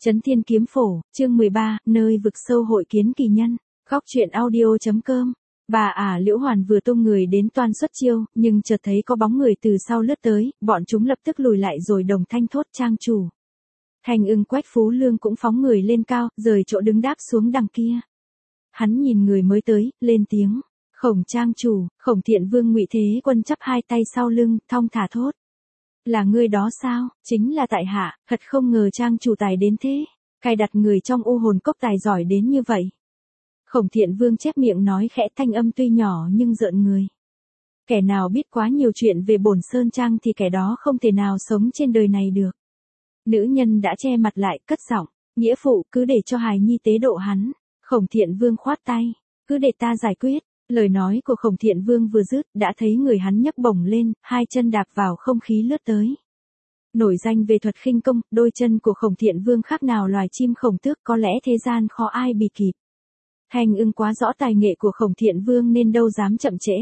Chấn Thiên Kiếm Phổ, chương 13, nơi vực sâu hội kiến kỳ nhân. Góc truyện audio.com. Bà Liễu Hoàn vừa tung người đến toan xuất chiêu, nhưng chợt thấy có bóng người từ sau lướt tới, bọn chúng lập tức lùi lại rồi đồng thanh thốt trang chủ. Thanh Ưng Quách Phú Lương cũng phóng người lên cao, rời chỗ đứng đáp xuống đằng kia. Hắn nhìn người mới tới, lên tiếng. Khổng trang chủ, Khổng Thiện Vương Ngụy Thế Quân chắp hai tay sau lưng, thong thả thốt. Là ngươi đó sao? Chính là tại hạ, thật không ngờ trang chủ tài đến thế. Cài đặt người trong u hồn cốc tài giỏi đến như vậy. Khổng Thiện Vương chép miệng nói khẽ, thanh âm tuy nhỏ nhưng rợn người. Kẻ nào biết quá nhiều chuyện về Bổn Sơn Trang thì kẻ đó không thể nào sống trên đời này được. Nữ nhân đã che mặt lại, cất giọng, nghĩa phụ cứ để cho hài nhi tế độ hắn. Khổng Thiện Vương khoát tay, cứ để ta giải quyết. Lời nói của Khổng Thiện Vương vừa dứt, đã thấy người hắn nhấc bổng lên, hai chân đạp vào không khí lướt tới. Nổi danh về thuật khinh công, đôi chân của Khổng Thiện Vương khác nào loài chim khổng tước, có lẽ thế gian khó ai bì kịp. Thanh Ưng quá rõ tài nghệ của Khổng Thiện Vương nên đâu dám chậm trễ.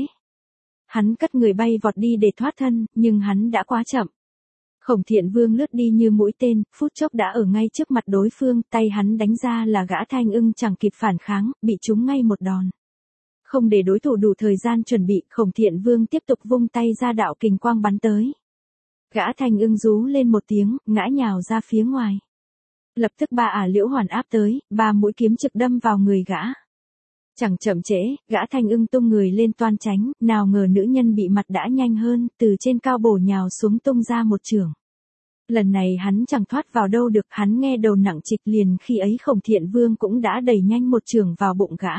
Hắn cất người bay vọt đi để thoát thân, nhưng hắn đã quá chậm. Khổng Thiện Vương lướt đi như mũi tên, phút chốc đã ở ngay trước mặt đối phương, tay hắn đánh ra là gã Thanh Ưng chẳng kịp phản kháng, bị trúng ngay một đòn. Không để đối thủ đủ thời gian chuẩn bị, Khổng Thiện Vương tiếp tục vung tay ra đạo kình quang bắn tới. Gã Thanh Ưng rú lên một tiếng, ngã nhào ra phía ngoài. Lập tức Liễu Hoàn áp tới, 3 mũi kiếm trực đâm vào người gã. Chẳng chậm trễ, gã Thanh Ưng tung người lên toan tránh, nào ngờ nữ nhân bị mặt đã nhanh hơn, từ trên cao bổ nhào xuống tung ra một chưởng. Lần này hắn chẳng thoát vào đâu được, hắn nghe đầu nặng trịch liền, khi ấy Khổng Thiện Vương cũng đã đẩy nhanh một chưởng vào bụng gã.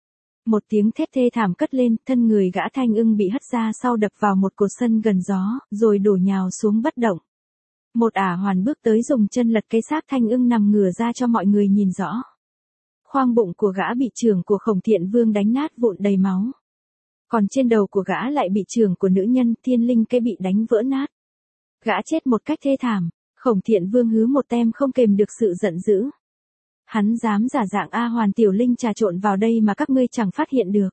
Một tiếng thét thê thảm cất lên, thân người gã Thanh Ưng bị hất ra sau đập vào một cột sân gần gió, rồi đổ nhào xuống bất động. Một Ả Hoàn bước tới dùng chân lật cái xác Thanh Ưng nằm ngửa ra cho mọi người nhìn rõ. Khoang bụng của gã bị chưởng của Khổng Thiện Vương đánh nát vụn đầy máu. Còn trên đầu của gã lại bị chưởng của nữ nhân Thiên Linh Cây bị đánh vỡ nát. Gã chết một cách thê thảm, Khổng Thiện Vương hứ một tem không kềm được sự giận dữ. Hắn dám giả dạng A Hoàn tiểu linh trà trộn vào đây mà các ngươi chẳng phát hiện được.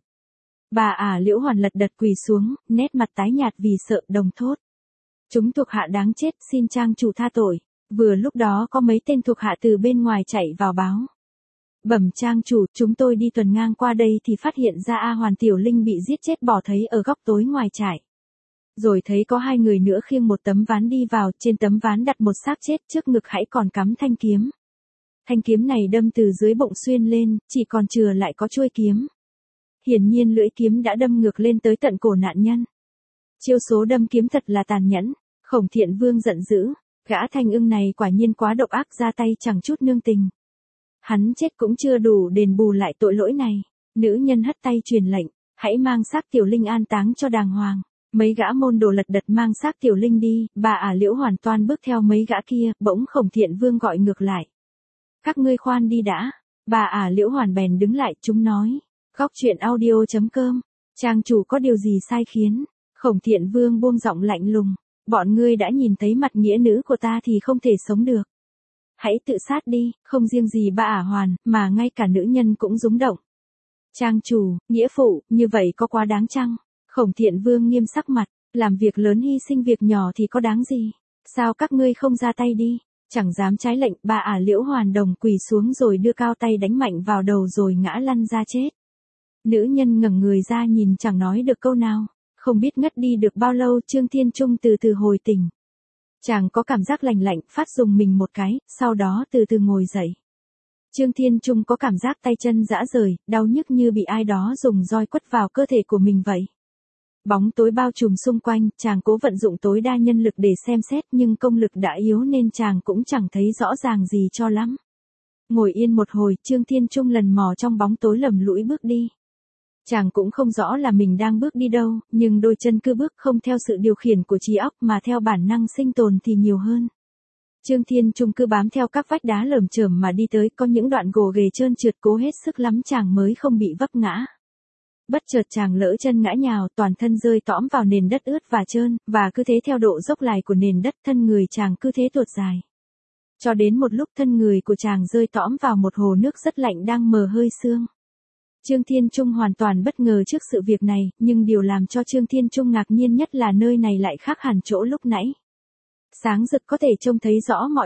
Liễu Hoàn lật đật quỳ xuống, nét mặt tái nhạt vì sợ, đồng thốt. Chúng thuộc hạ đáng chết, xin trang chủ tha tội. Vừa lúc đó có mấy tên thuộc hạ từ bên ngoài chạy vào báo. Bẩm trang chủ, chúng tôi đi tuần ngang qua đây thì phát hiện ra A Hoàn tiểu linh bị giết chết bỏ thấy ở góc tối ngoài trại. Rồi thấy có 2 người nữa khiêng một tấm ván đi vào, trên tấm ván đặt một xác chết, trước ngực hãy còn cắm thanh kiếm. Thanh kiếm này đâm từ dưới bụng xuyên lên, chỉ còn chừa lại có chuôi kiếm. Hiển nhiên lưỡi kiếm đã đâm ngược lên tới tận cổ nạn nhân. Chiêu số đâm kiếm thật là tàn nhẫn. Khổng Thiện Vương giận dữ, gã Thanh Ưng này quả nhiên quá độc ác, ra tay chẳng chút nương tình. Hắn chết cũng chưa đủ đền bù lại tội lỗi này. Nữ nhân hất tay truyền lệnh, hãy mang xác tiểu linh an táng cho đàng hoàng. Mấy gã môn đồ lật đật mang xác tiểu linh đi, Liễu Hoàn toàn bước theo mấy gã kia, bỗng Khổng Thiện Vương gọi ngược lại. Các ngươi khoan đi đã. Liễu Hoàn bèn đứng lại, chúng nói. Góc truyện audio.com. Trang chủ có điều gì sai khiến? Khổng Thiện Vương buông giọng lạnh lùng. Bọn ngươi đã nhìn thấy mặt nghĩa nữ của ta thì không thể sống được. Hãy tự sát đi, không riêng gì Hoàn, mà ngay cả nữ nhân cũng rúng động. Trang chủ, nghĩa phụ, như vậy có quá đáng chăng? Khổng Thiện Vương nghiêm sắc mặt, làm việc lớn hy sinh việc nhỏ thì có đáng gì? Sao các ngươi không ra tay đi? Chẳng dám trái lệnh, Liễu Hoàn đồng quỳ xuống rồi đưa cao tay đánh mạnh vào đầu rồi ngã lăn ra chết. Nữ nhân ngẩng người ra nhìn chẳng nói được câu nào, không biết ngất đi được bao lâu. Trương Thiên Trung từ từ hồi tỉnh. Chàng có cảm giác lạnh lạnh, phát dùng mình một cái, sau đó từ từ ngồi dậy. Trương Thiên Trung có cảm giác tay chân rã rời, đau nhức như bị ai đó dùng roi quất vào cơ thể của mình vậy. Bóng tối bao trùm xung quanh, chàng cố vận dụng tối đa nhân lực để xem xét nhưng công lực đã yếu nên chàng cũng chẳng thấy rõ ràng gì cho lắm. Ngồi yên một hồi, Trương Thiên Trung lần mò trong bóng tối lầm lũi bước đi. Chàng cũng không rõ là mình đang bước đi đâu, nhưng đôi chân cứ bước không theo sự điều khiển của trí óc mà theo bản năng sinh tồn thì nhiều hơn. Trương Thiên Trung cứ bám theo các vách đá lởm chởm mà đi tới, có những đoạn gồ ghề trơn trượt cố hết sức lắm chàng mới không bị vấp ngã. Bất chợt chàng lỡ chân ngã nhào, toàn thân rơi tõm vào nền đất ướt và trơn, và cứ thế theo độ dốc lài của nền đất, thân người chàng cứ thế tuột dài. Cho đến một lúc thân người của chàng rơi tõm vào một hồ nước rất lạnh đang mờ hơi sương. Trương Thiên Trung hoàn toàn bất ngờ trước sự việc này, nhưng điều làm cho Trương Thiên Trung ngạc nhiên nhất là nơi này lại khác hẳn chỗ lúc nãy. Sáng rực có thể trông thấy rõ mọi vật.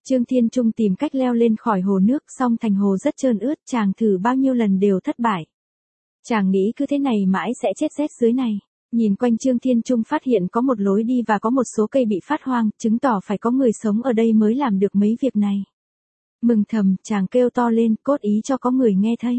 Trương Thiên Trung tìm cách leo lên khỏi hồ nước, song thành hồ rất trơn ướt, chàng thử bao nhiêu lần đều thất bại. Chàng nghĩ cứ thế này mãi sẽ chết rét dưới này. Nhìn quanh Trương Thiên Trung phát hiện có một lối đi và có một số cây bị phát hoang, chứng tỏ phải có người sống ở đây mới làm được mấy việc này. Mừng thầm, chàng kêu to lên, cốt ý cho có người nghe thấy.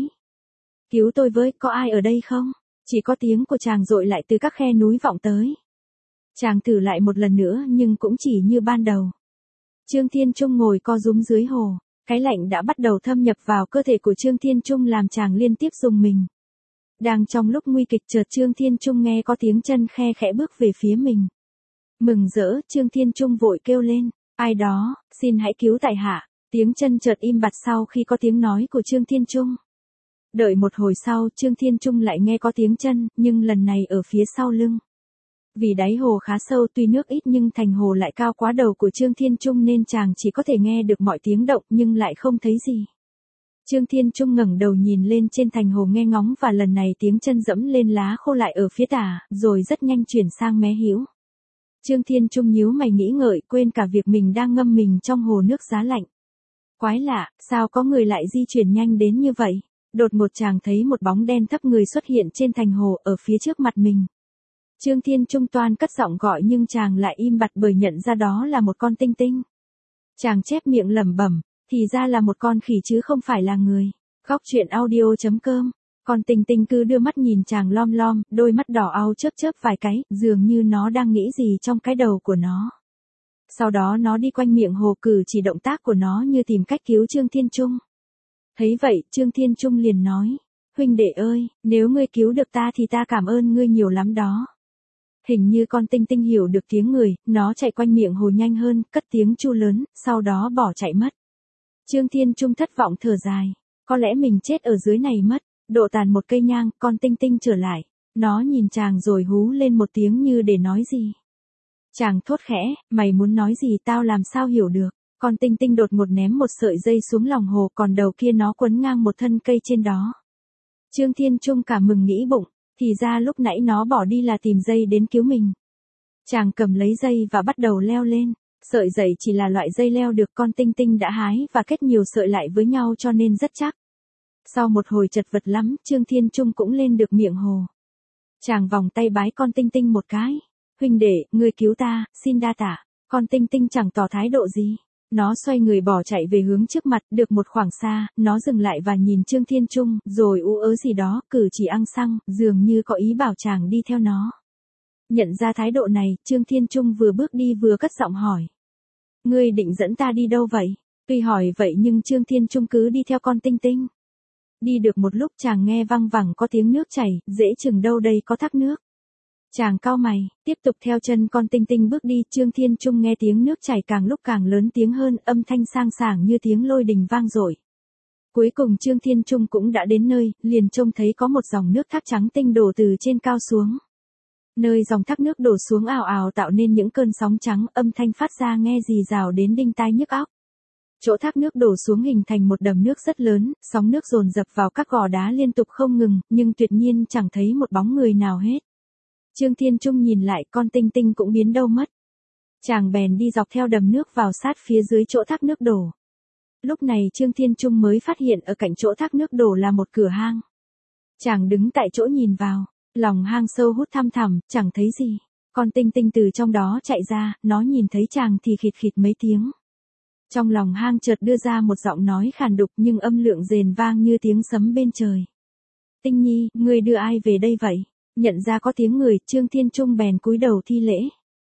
Cứu tôi với, có ai ở đây không? Chỉ có tiếng của chàng dội lại từ các khe núi vọng tới. Chàng thử lại một lần nữa nhưng cũng chỉ như ban đầu. Trương Thiên Trung ngồi co rúm dưới hồ, cái lạnh đã bắt đầu thâm nhập vào cơ thể của Trương Thiên Trung làm chàng liên tiếp rùng mình. Đang trong lúc nguy kịch chợt Trương Thiên Trung nghe có tiếng chân khe khẽ bước về phía mình. Mừng rỡ, Trương Thiên Trung vội kêu lên, ai đó, xin hãy cứu tại hạ. Tiếng chân chợt im bặt sau khi có tiếng nói của Trương Thiên Trung. Đợi một hồi sau, Trương Thiên Trung lại nghe có tiếng chân, nhưng lần này ở phía sau lưng. Vì đáy hồ khá sâu tuy nước ít nhưng thành hồ lại cao quá đầu của Trương Thiên Trung nên chàng chỉ có thể nghe được mọi tiếng động nhưng lại không thấy gì. Trương Thiên Trung ngẩng đầu nhìn lên trên thành hồ nghe ngóng và lần này tiếng chân dẫm lên lá khô lại ở phía tả, rồi rất nhanh chuyển sang mé hữu. Trương Thiên Trung nhíu mày nghĩ ngợi quên cả việc mình đang ngâm mình trong hồ nước giá lạnh. Quái lạ, sao có người lại di chuyển nhanh đến như vậy? Đột ngột chàng thấy một bóng đen thấp người xuất hiện trên thành hồ ở phía trước mặt mình. Trương Thiên Trung toan cất giọng gọi nhưng chàng lại im bặt bởi nhận ra đó là một con tinh tinh. Chàng chép miệng lẩm bẩm, thì ra là một con khỉ chứ không phải là người. Góc truyện audio.com. Con tinh tinh cứ đưa mắt nhìn chàng lom lom, đôi mắt đỏ au chớp chớp vài cái, dường như nó đang nghĩ gì trong cái đầu của nó. Sau đó nó đi quanh miệng hồ cử chỉ động tác của nó như tìm cách cứu Trương Thiên Trung. Thấy vậy, Trương Thiên Trung liền nói, huynh đệ ơi, nếu ngươi cứu được ta thì ta cảm ơn ngươi nhiều lắm đó. Hình như con tinh tinh hiểu được tiếng người, nó chạy quanh miệng hồ nhanh hơn, cất tiếng chu lớn, sau đó bỏ chạy mất. Trương Thiên Trung thất vọng thở dài, có lẽ mình chết ở dưới này mất. Độ tàn một cây nhang, con tinh tinh trở lại. Nó nhìn chàng rồi hú lên một tiếng như để nói gì. Chàng thốt khẽ, mày muốn nói gì tao làm sao hiểu được. Con tinh tinh đột ngột ném một sợi dây xuống lòng hồ còn đầu kia nó quấn ngang một thân cây trên đó. Trương Thiên Trung cảm mừng nghĩ bụng, thì ra lúc nãy nó bỏ đi là tìm dây đến cứu mình. Chàng cầm lấy dây và bắt đầu leo lên. Sợi dây chỉ là loại dây leo được con tinh tinh đã hái và kết nhiều sợi lại với nhau cho nên rất chắc. Sau một hồi chật vật lắm, Trương Thiên Trung cũng lên được miệng hồ. Chàng vòng tay bái con tinh tinh một cái. Huynh đệ, ngươi cứu ta, xin đa tạ. Con tinh tinh chẳng tỏ thái độ gì. Nó xoay người bỏ chạy về hướng trước mặt, được một khoảng xa, nó dừng lại và nhìn Trương Thiên Trung, rồi ú ớ gì đó, cử chỉ ăng xăng, dường như có ý bảo chàng đi theo nó. Nhận ra thái độ này, Trương Thiên Trung vừa bước đi vừa cất giọng hỏi. Ngươi định dẫn ta đi đâu vậy? Tuy hỏi vậy nhưng Trương Thiên Trung cứ đi theo con tinh tinh. Đi được một lúc chàng nghe văng vẳng có tiếng nước chảy, dễ chừng đâu đây có thác nước. Chàng cau mày, tiếp tục theo chân con tinh tinh bước đi, Trương Thiên Trung nghe tiếng nước chảy càng lúc càng lớn tiếng hơn, âm thanh sang sảng như tiếng lôi đình vang dội. Cuối cùng Trương Thiên Trung cũng đã đến nơi, liền trông thấy có một dòng nước thác trắng tinh đổ từ trên cao xuống. Nơi dòng thác nước đổ xuống ào ào tạo nên những cơn sóng trắng, âm thanh phát ra nghe rì rào đến đinh tai nhức óc. Chỗ thác nước đổ xuống hình thành một đầm nước rất lớn, sóng nước dồn dập vào các gò đá liên tục không ngừng, nhưng tuyệt nhiên chẳng thấy một bóng người nào hết. Trương Thiên Trung nhìn lại, con tinh tinh cũng biến đâu mất. Chàng bèn đi dọc theo đầm nước vào sát phía dưới chỗ thác nước đổ. Lúc này Trương Thiên Trung mới phát hiện ở cạnh chỗ thác nước đổ là một cửa hang. Chàng đứng tại chỗ nhìn vào, lòng hang sâu hút thăm thẳm, chẳng thấy gì. Con tinh tinh từ trong đó chạy ra, nó nhìn thấy chàng thì khịt khịt mấy tiếng. Trong lòng hang chợt đưa ra một giọng nói khàn đục nhưng âm lượng rền vang như tiếng sấm bên trời. Tinh nhi, ngươi đưa ai về đây vậy? Nhận ra có tiếng người, Trương Thiên Trung bèn cúi đầu thi lễ.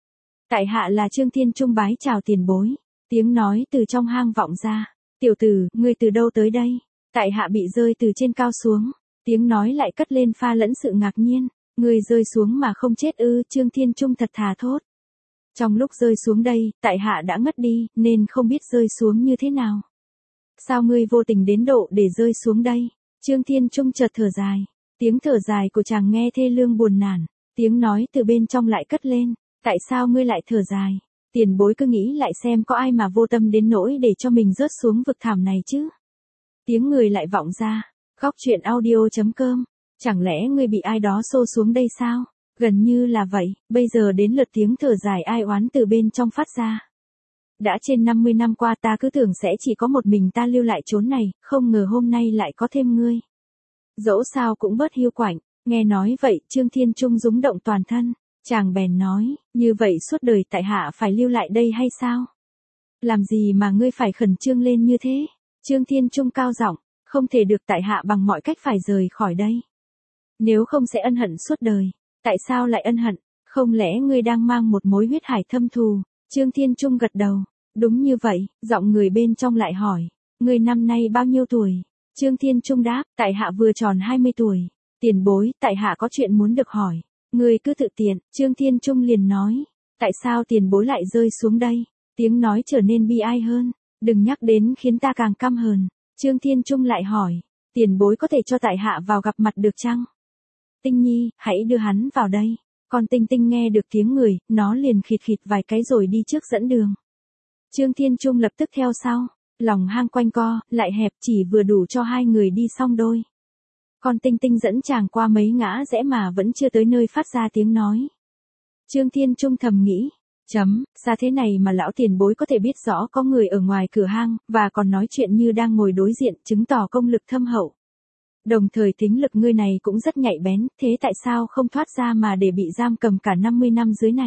Tại hạ là Trương Thiên Trung bái chào tiền bối. Tiếng nói từ trong hang vọng ra. Tiểu tử, ngươi từ đâu tới đây? Tại hạ bị rơi từ trên cao xuống. Tiếng nói lại cất lên pha lẫn sự ngạc nhiên. Ngươi rơi xuống mà không chết ư? Trương Thiên Trung thật thà thốt. Trong lúc rơi xuống đây, tại hạ đã ngất đi, nên không biết rơi xuống như thế nào. Sao ngươi vô tình đến độ để rơi xuống đây? Trương Thiên Trung chợt thở dài. Tiếng thở dài của chàng nghe thê lương buồn nản. Tiếng nói từ bên trong lại cất lên. Tại sao ngươi lại thở dài? Tiền bối cứ nghĩ lại xem có ai mà vô tâm đến nỗi để cho mình rớt xuống vực thẳm này chứ? Tiếng người lại vọng ra. Góc truyện audio.com. Chẳng lẽ ngươi bị ai đó xô xuống đây sao? Gần như là vậy, bây giờ đến lượt tiếng thở dài ai oán từ bên trong phát ra. Đã trên 50 năm qua ta cứ tưởng sẽ chỉ có một mình ta lưu lại chốn này, không ngờ hôm nay lại có thêm ngươi. Dẫu sao cũng bớt hiu quạnh, nghe nói vậy Trương Thiên Trung rúng động toàn thân, chàng bèn nói, như vậy suốt đời tại hạ phải lưu lại đây hay sao? Làm gì mà ngươi phải khẩn trương lên như thế? Trương Thiên Trung cao giọng, không thể được tại hạ bằng mọi cách phải rời khỏi đây. Nếu không sẽ ân hận suốt đời, tại sao lại ân hận? Không lẽ ngươi đang mang một mối huyết hải thâm thù? Trương Thiên Trung gật đầu, đúng như vậy, giọng người bên trong lại hỏi, ngươi năm nay bao nhiêu tuổi? Trương Thiên Trung đáp, tại hạ vừa tròn 20 tuổi, tiền bối, tại hạ có chuyện muốn được hỏi, ngươi cứ tự tiện, Trương Thiên Trung liền nói, tại sao tiền bối lại rơi xuống đây? Tiếng nói trở nên bi ai hơn, đừng nhắc đến khiến ta càng căm hờn. Trương Thiên Trung lại hỏi, tiền bối có thể cho tại hạ vào gặp mặt được chăng? Tinh Nhi, hãy đưa hắn vào đây. Con Tinh Tinh nghe được tiếng người, nó liền khịt khịt vài cái rồi đi trước dẫn đường. Trương Thiên Trung lập tức theo sau, lòng hang quanh co, lại hẹp chỉ vừa đủ cho hai người đi song đôi. Con Tinh Tinh dẫn chàng qua mấy ngã rẽ mà vẫn chưa tới nơi phát ra tiếng nói. Trương Thiên Trung thầm nghĩ, xa thế này mà lão tiền bối có thể biết rõ có người ở ngoài cửa hang, và còn nói chuyện như đang ngồi đối diện, chứng tỏ công lực thâm hậu. Đồng thời tính lực ngươi này cũng rất nhạy bén, thế tại sao không thoát ra mà để bị giam cầm cả 50 năm dưới này?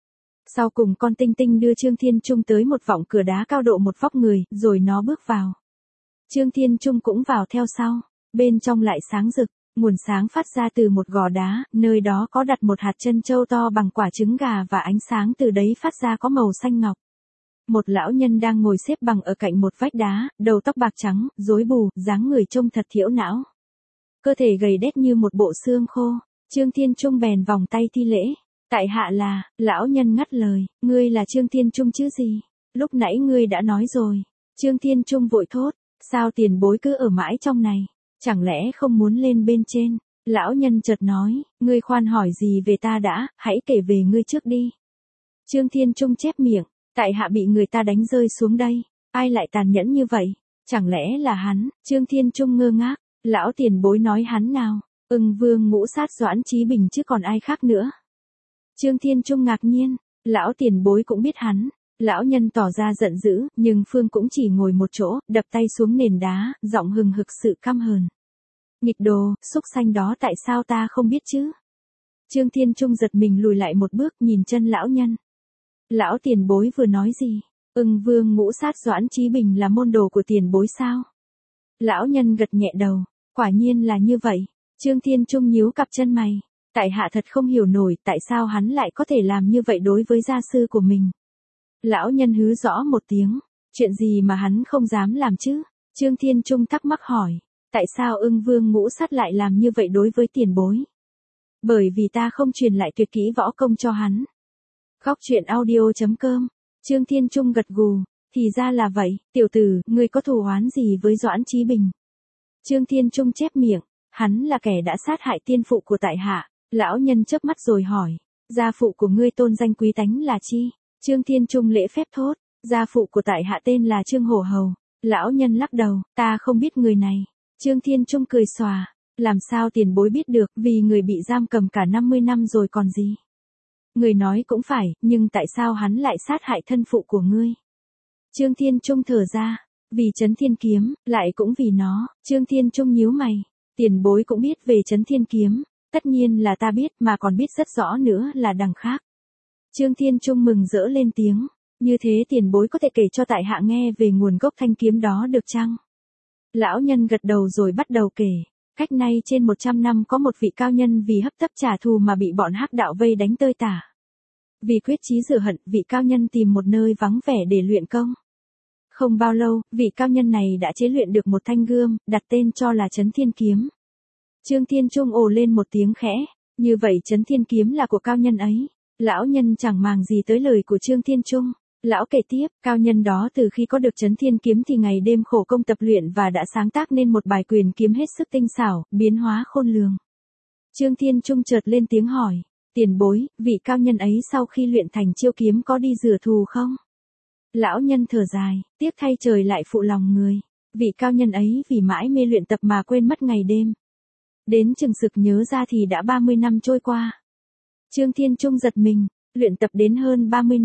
Sau cùng con Tinh Tinh đưa Trương Thiên Trung tới một vọng cửa đá cao độ một vóc người, rồi nó bước vào. Trương Thiên Trung cũng vào theo sau, bên trong lại sáng rực, nguồn sáng phát ra từ một gò đá, nơi đó có đặt một hạt trân châu to bằng quả trứng gà và ánh sáng từ đấy phát ra có màu xanh ngọc. Một lão nhân đang ngồi xếp bằng ở cạnh một vách đá, đầu tóc bạc trắng, rối bù, dáng người trông thật thiểu não. Cơ thể gầy đét như một bộ xương khô, Trương Thiên Trung bèn vòng tay thi lễ. Tại hạ là, lão nhân ngắt lời, ngươi là Trương Thiên Trung chứ gì? Lúc nãy ngươi đã nói rồi. Trương Thiên Trung vội thốt, sao tiền bối cứ ở mãi trong này? Chẳng lẽ không muốn lên bên trên? Lão nhân chợt nói, ngươi khoan hỏi gì về ta đã, hãy kể về ngươi trước đi. Trương Thiên Trung chép miệng, tại hạ bị người ta đánh rơi xuống đây, ai lại tàn nhẫn như vậy? Chẳng lẽ là hắn? Trương Thiên Trung ngơ ngác, lão tiền bối nói hắn nào? Ưng Vương Ngũ Sát Doãn Chí Bình chứ còn ai khác nữa. Trương Thiên Trung ngạc nhiên, lão tiền bối cũng biết hắn. Lão nhân tỏ ra giận dữ, nhưng Phương cũng chỉ ngồi một chỗ, đập tay xuống nền đá, giọng hừng hực sự căm hờn. Nghịch đồ, xúc xanh đó tại sao ta không biết chứ? Trương Thiên Trung giật mình lùi lại một bước nhìn chân lão nhân. Lão tiền bối vừa nói gì? Ưng Vương Ngũ Sát Doãn Chí Bình là môn đồ của tiền bối sao? Lão nhân gật nhẹ đầu, quả nhiên là như vậy. Trương Thiên Trung nhíu cặp chân mày. Tại hạ thật không hiểu nổi tại sao hắn lại có thể làm như vậy đối với gia sư của mình. Lão nhân hứ rõ một tiếng, chuyện gì mà hắn không dám làm chứ? Trương Thiên Trung thắc mắc hỏi, tại sao Ưng Vương Ngũ Sát lại làm như vậy đối với tiền bối? Bởi vì ta không truyền lại tuyệt kỹ võ công cho hắn. Góc truyện audio.com, Trương Thiên Trung gật gù, thì ra là vậy, tiểu tử, ngươi có thù oán gì với Doãn Chí Bình? Trương Thiên Trung chép miệng, hắn là kẻ đã sát hại tiên phụ của tại hạ. Lão nhân chớp mắt rồi hỏi, gia phụ của ngươi tôn danh quý tánh là chi? Trương Thiên Trung lễ phép thốt, gia phụ của tại hạ tên là Trương Hổ Hầu. Lão nhân lắc đầu, ta không biết người này. Trương Thiên Trung cười xòa, làm sao tiền bối biết được, vì người bị giam cầm cả 50 năm rồi còn gì? Người nói cũng phải, nhưng tại sao hắn lại sát hại thân phụ của ngươi? Trương Thiên Trung thở ra, vì Trấn Thiên Kiếm, lại cũng vì nó. Trương Thiên Trung nhíu mày, tiền bối cũng biết về Trấn Thiên Kiếm. Tất nhiên là ta biết mà còn biết rất rõ nữa là đằng khác. Trương Thiên Trung mừng rỡ lên tiếng, như thế tiền bối có thể kể cho tại hạ nghe về nguồn gốc thanh kiếm đó được chăng? Lão nhân gật đầu rồi bắt đầu kể, cách nay trên 100 năm có một vị cao nhân vì hấp tấp trả thù mà bị bọn hắc đạo vây đánh tơi tả. Vì quyết chí rửa hận, vị cao nhân tìm một nơi vắng vẻ để luyện công. Không bao lâu, vị cao nhân này đã chế luyện được một thanh gươm, đặt tên cho là Trấn Thiên Kiếm. Trương Thiên Trung ồ lên một tiếng khẽ, như vậy Trấn Thiên Kiếm là của cao nhân ấy. Lão nhân chẳng màng gì tới lời của Trương Thiên Trung. Lão kể tiếp, cao nhân đó từ khi có được Trấn Thiên Kiếm thì ngày đêm khổ công tập luyện và đã sáng tác nên một bài quyền kiếm hết sức tinh xảo, biến hóa khôn lường. Trương Thiên Trung chợt lên tiếng hỏi, tiền bối, vị cao nhân ấy sau khi luyện thành chiêu kiếm có đi rửa thù không? Lão nhân thở dài, tiếc thay trời lại phụ lòng người. Vị cao nhân ấy vì mãi mê luyện tập mà quên mất ngày đêm. Đến chừng sực nhớ ra thì đã 30 năm trôi qua. Trương Thiên Trung giật mình, luyện tập đến hơn 30 năm.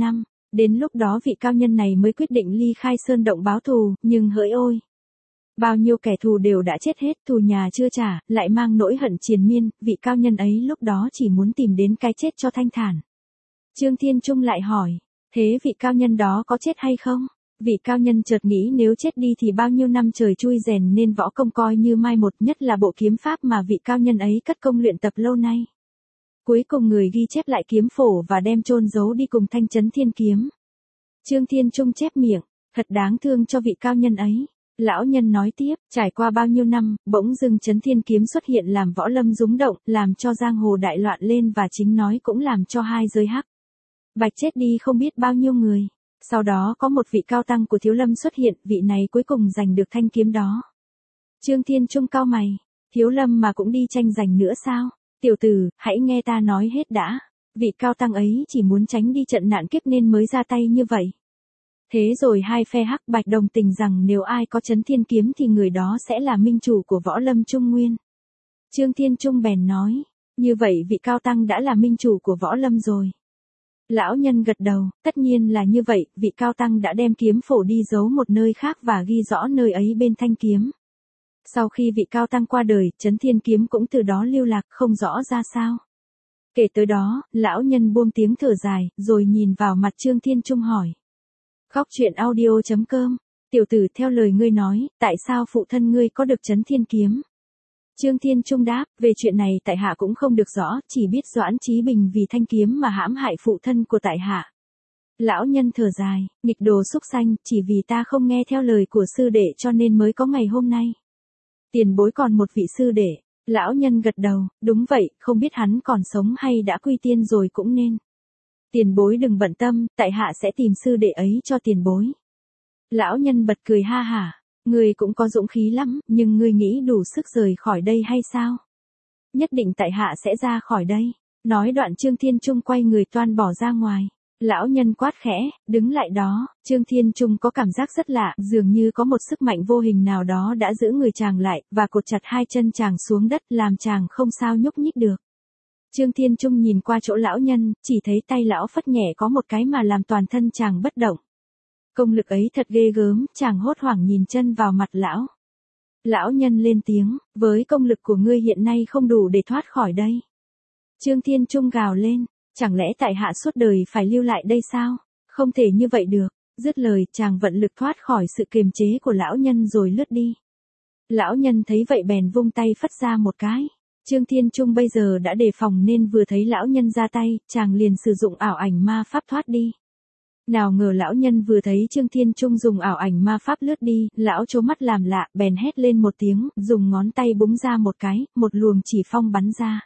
Đến lúc đó vị cao nhân này mới quyết định ly khai sơn động báo thù, nhưng hỡi ôi! Bao nhiêu kẻ thù đều đã chết hết, thù nhà chưa trả, lại mang nỗi hận triền miên, vị cao nhân ấy lúc đó chỉ muốn tìm đến cái chết cho thanh thản. Trương Thiên Trung lại hỏi, thế vị cao nhân đó có chết hay không? Vị cao nhân chợt nghĩ nếu chết đi thì bao nhiêu năm trời chui rèn nên võ công coi như mai một, nhất là bộ kiếm pháp mà vị cao nhân ấy cất công luyện tập lâu nay. Cuối cùng người ghi chép lại kiếm phổ và đem chôn giấu đi cùng thanh chấn thiên kiếm. Trương Thiên Trung chép miệng, thật đáng thương cho vị cao nhân ấy. Lão nhân nói tiếp, trải qua bao nhiêu năm, bỗng dưng chấn thiên kiếm xuất hiện làm võ lâm rúng động, làm cho giang hồ đại loạn lên và chính nói cũng làm cho hai giới hắc bạch chết đi không biết bao nhiêu người. Sau đó có một vị cao tăng của Thiếu Lâm xuất hiện, vị này cuối cùng giành được thanh kiếm đó. Trương Thiên Trung cau mày, Thiếu Lâm mà cũng đi tranh giành nữa sao? Tiểu tử, hãy nghe ta nói hết đã. Vị cao tăng ấy chỉ muốn tránh đi trận nạn kiếp nên mới ra tay như vậy. Thế rồi hai phe hắc bạch đồng tình rằng nếu ai có chấn thiên kiếm thì người đó sẽ là minh chủ của võ lâm Trung Nguyên. Trương Thiên Trung bèn nói, như vậy vị cao tăng đã là minh chủ của võ lâm rồi. Lão nhân gật đầu, tất nhiên là như vậy, vị cao tăng đã đem kiếm phổ đi giấu một nơi khác và ghi rõ nơi ấy bên thanh kiếm. Sau khi vị cao tăng qua đời, chấn thiên kiếm cũng từ đó lưu lạc không rõ ra sao. Kể tới đó, lão nhân buông tiếng thở dài, rồi nhìn vào mặt Trương Thiên Trung hỏi. Góc truyện audio.com, tiểu tử theo lời ngươi nói, tại sao phụ thân ngươi có được chấn thiên kiếm? Trương Thiên Trung đáp, về chuyện này tại hạ cũng không được rõ, chỉ biết Doãn Chí Bình vì thanh kiếm mà hãm hại phụ thân của tại hạ. Lão nhân thở dài, nghịch đồ xúc sanh, chỉ vì ta không nghe theo lời của sư đệ cho nên mới có ngày hôm nay. Tiền bối còn một vị sư đệ, lão nhân gật đầu, đúng vậy, không biết hắn còn sống hay đã quy tiên rồi cũng nên. Tiền bối đừng bận tâm, tại hạ sẽ tìm sư đệ ấy cho tiền bối. Lão nhân bật cười ha hả, ngươi cũng có dũng khí lắm, nhưng ngươi nghĩ đủ sức rời khỏi đây hay sao? Nhất định tại hạ sẽ ra khỏi đây. Nói đoạn Trương Thiên Trung quay người toan bỏ ra ngoài. Lão nhân quát khẽ, đứng lại đó. Trương Thiên Trung có cảm giác rất lạ, dường như có một sức mạnh vô hình nào đó đã giữ người chàng lại, và cột chặt hai chân chàng xuống đất làm chàng không sao nhúc nhích được. Trương Thiên Trung nhìn qua chỗ lão nhân, chỉ thấy tay lão phất nhẹ có một cái mà làm toàn thân chàng bất động. Công lực ấy thật ghê gớm, chàng hốt hoảng nhìn chân vào mặt lão. Lão nhân lên tiếng, với công lực của ngươi hiện nay không đủ để thoát khỏi đây. Trương Thiên Trung gào lên, chẳng lẽ tại hạ suốt đời phải lưu lại đây sao? Không thể như vậy được. Dứt lời, chàng vận lực thoát khỏi sự kiềm chế của lão nhân rồi lướt đi. Lão nhân thấy vậy bèn vung tay phất ra một cái. Trương Thiên Trung bây giờ đã đề phòng nên vừa thấy lão nhân ra tay, chàng liền sử dụng ảo ảnh ma pháp thoát đi. Nào ngờ lão nhân vừa thấy Trương Thiên Trung dùng ảo ảnh ma pháp lướt đi, lão trố mắt làm lạ, bèn hét lên một tiếng, dùng ngón tay búng ra một cái, một luồng chỉ phong bắn ra.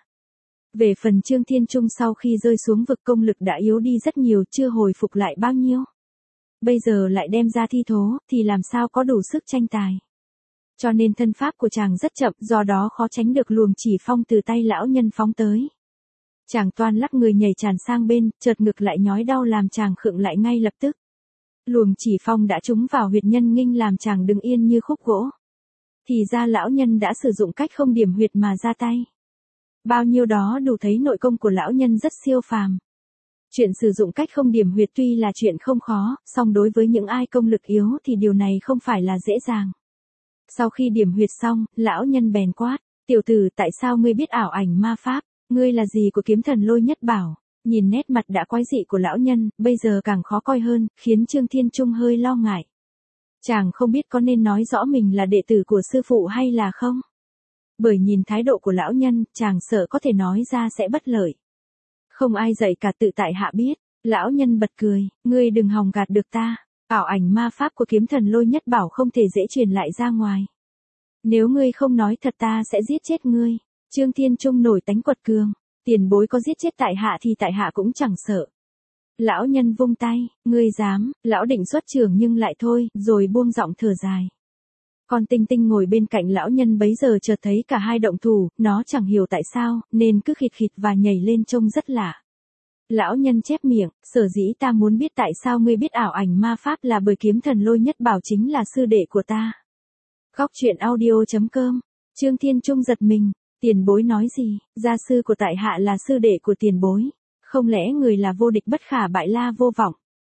Về phần Trương Thiên Trung sau khi rơi xuống vực công lực đã yếu đi rất nhiều, chưa hồi phục lại bao nhiêu. Bây giờ lại đem ra thi thố, thì làm sao có đủ sức tranh tài. Cho nên thân pháp của chàng rất chậm, do đó khó tránh được luồng chỉ phong từ tay lão nhân phóng tới. Chàng toan lắc người nhảy tràn sang bên, chợt ngực lại nhói đau làm chàng khựng lại ngay lập tức. Luồng chỉ phong đã trúng vào huyệt nhân nghinh làm chàng đứng yên như khúc gỗ. Thì ra lão nhân đã sử dụng cách không điểm huyệt mà ra tay. Bao nhiêu đó đủ thấy nội công của lão nhân rất siêu phàm. Chuyện sử dụng cách không điểm huyệt tuy là chuyện không khó, song đối với những ai công lực yếu thì điều này không phải là dễ dàng. Sau khi điểm huyệt xong, lão nhân bèn quát, tiểu tử tại sao ngươi biết ảo ảnh ma pháp, ngươi là gì của kiếm thần Lôi Nhất Bảo? Nhìn nét mặt đã quái dị của lão nhân, bây giờ càng khó coi hơn, khiến Trương Thiên Trung hơi lo ngại. Chàng không biết có nên nói rõ mình là đệ tử của sư phụ hay là không. Bởi nhìn thái độ của lão nhân, chàng sợ có thể nói ra sẽ bất lợi. Không ai dạy cả tự tại hạ biết, lão nhân bật cười, ngươi đừng hòng gạt được ta. Ảo ảnh ma pháp của kiếm thần Lôi Nhất Bảo không thể dễ truyền lại ra ngoài. Nếu ngươi không nói thật ta sẽ giết chết ngươi. Trương Thiên Trung nổi tánh quật cường. Tiền bối có giết chết tại hạ thì tại hạ cũng chẳng sợ. Lão nhân vung tay, ngươi dám, lão định xuất trường nhưng lại thôi, rồi buông giọng thở dài. Con Tinh Tinh ngồi bên cạnh lão nhân bấy giờ chợt thấy cả hai động thủ, nó chẳng hiểu tại sao, nên cứ khịt khịt và nhảy lên trông rất lạ. Lão nhân chép miệng, sở dĩ ta muốn biết tại sao ngươi biết ảo ảnh ma pháp là bởi kiếm thần Lôi Nhất Bảo chính là sư đệ của ta. Góc truyện audio.com, Trương Thiên Trung giật mình, tiền bối nói gì, gia sư của tại hạ là sư đệ của tiền bối, không lẽ người là vô địch bất khả bại La Vô Vọng.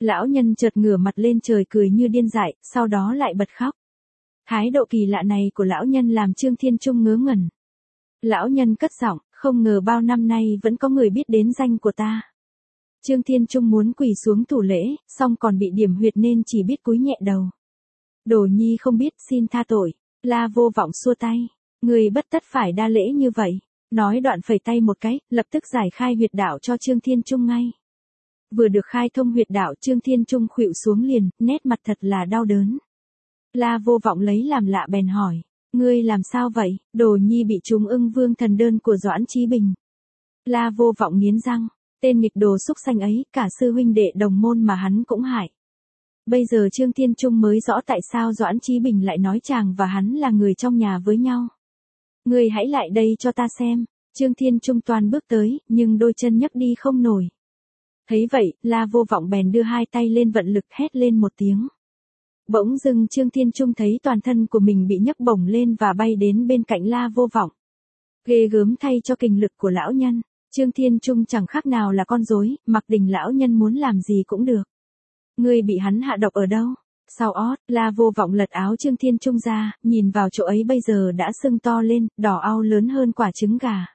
Lão nhân chợt ngửa mặt lên trời cười như điên dại, sau đó lại bật khóc. Thái độ kỳ lạ này của lão nhân làm Trương Thiên Trung ngớ ngẩn. Lão nhân cất giọng, không ngờ bao năm nay vẫn có người biết đến danh của ta. Trương Thiên Trung muốn quỳ xuống thủ lễ, song còn bị điểm huyệt nên chỉ biết cúi nhẹ đầu. Đồ nhi không biết, xin tha tội. La Vô Vọng xua tay. Người bất tất phải đa lễ như vậy. Nói đoạn phẩy tay một cái, lập tức giải khai huyệt đạo cho Trương Thiên Trung ngay. Vừa được khai thông huyệt đạo, Trương Thiên Trung khuỵu xuống liền, nét mặt thật là đau đớn. La Vô Vọng lấy làm lạ bèn hỏi. Ngươi làm sao vậy? Đồ nhi bị trúng Ưng Vương thần đơn của Doãn Chí Bình. La Vô Vọng nghiến răng. Tên nghịch đồ xúc xanh ấy, cả sư huynh đệ đồng môn mà hắn cũng hại. Bây giờ Trương Thiên Trung mới rõ tại sao Doãn Chí Bình lại nói chàng và hắn là người trong nhà với nhau. Ngươi hãy lại đây cho ta xem. Trương Thiên Trung toàn bước tới, nhưng đôi chân nhấc đi không nổi. Thấy vậy, La Vô Vọng bèn đưa hai tay lên vận lực hét lên một tiếng. Bỗng dưng Trương Thiên Trung thấy toàn thân của mình bị nhấc bổng lên và bay đến bên cạnh La Vô Vọng. Ghê gớm thay cho kình lực của lão nhân, Trương Thiên Trung chẳng khác nào là con rối, mặc định lão nhân muốn làm gì cũng được. Ngươi bị hắn hạ độc ở đâu? Sau ót, La Vô Vọng lật áo Trương Thiên Trung ra, nhìn vào chỗ ấy bây giờ đã sưng to lên, đỏ au lớn hơn quả trứng gà.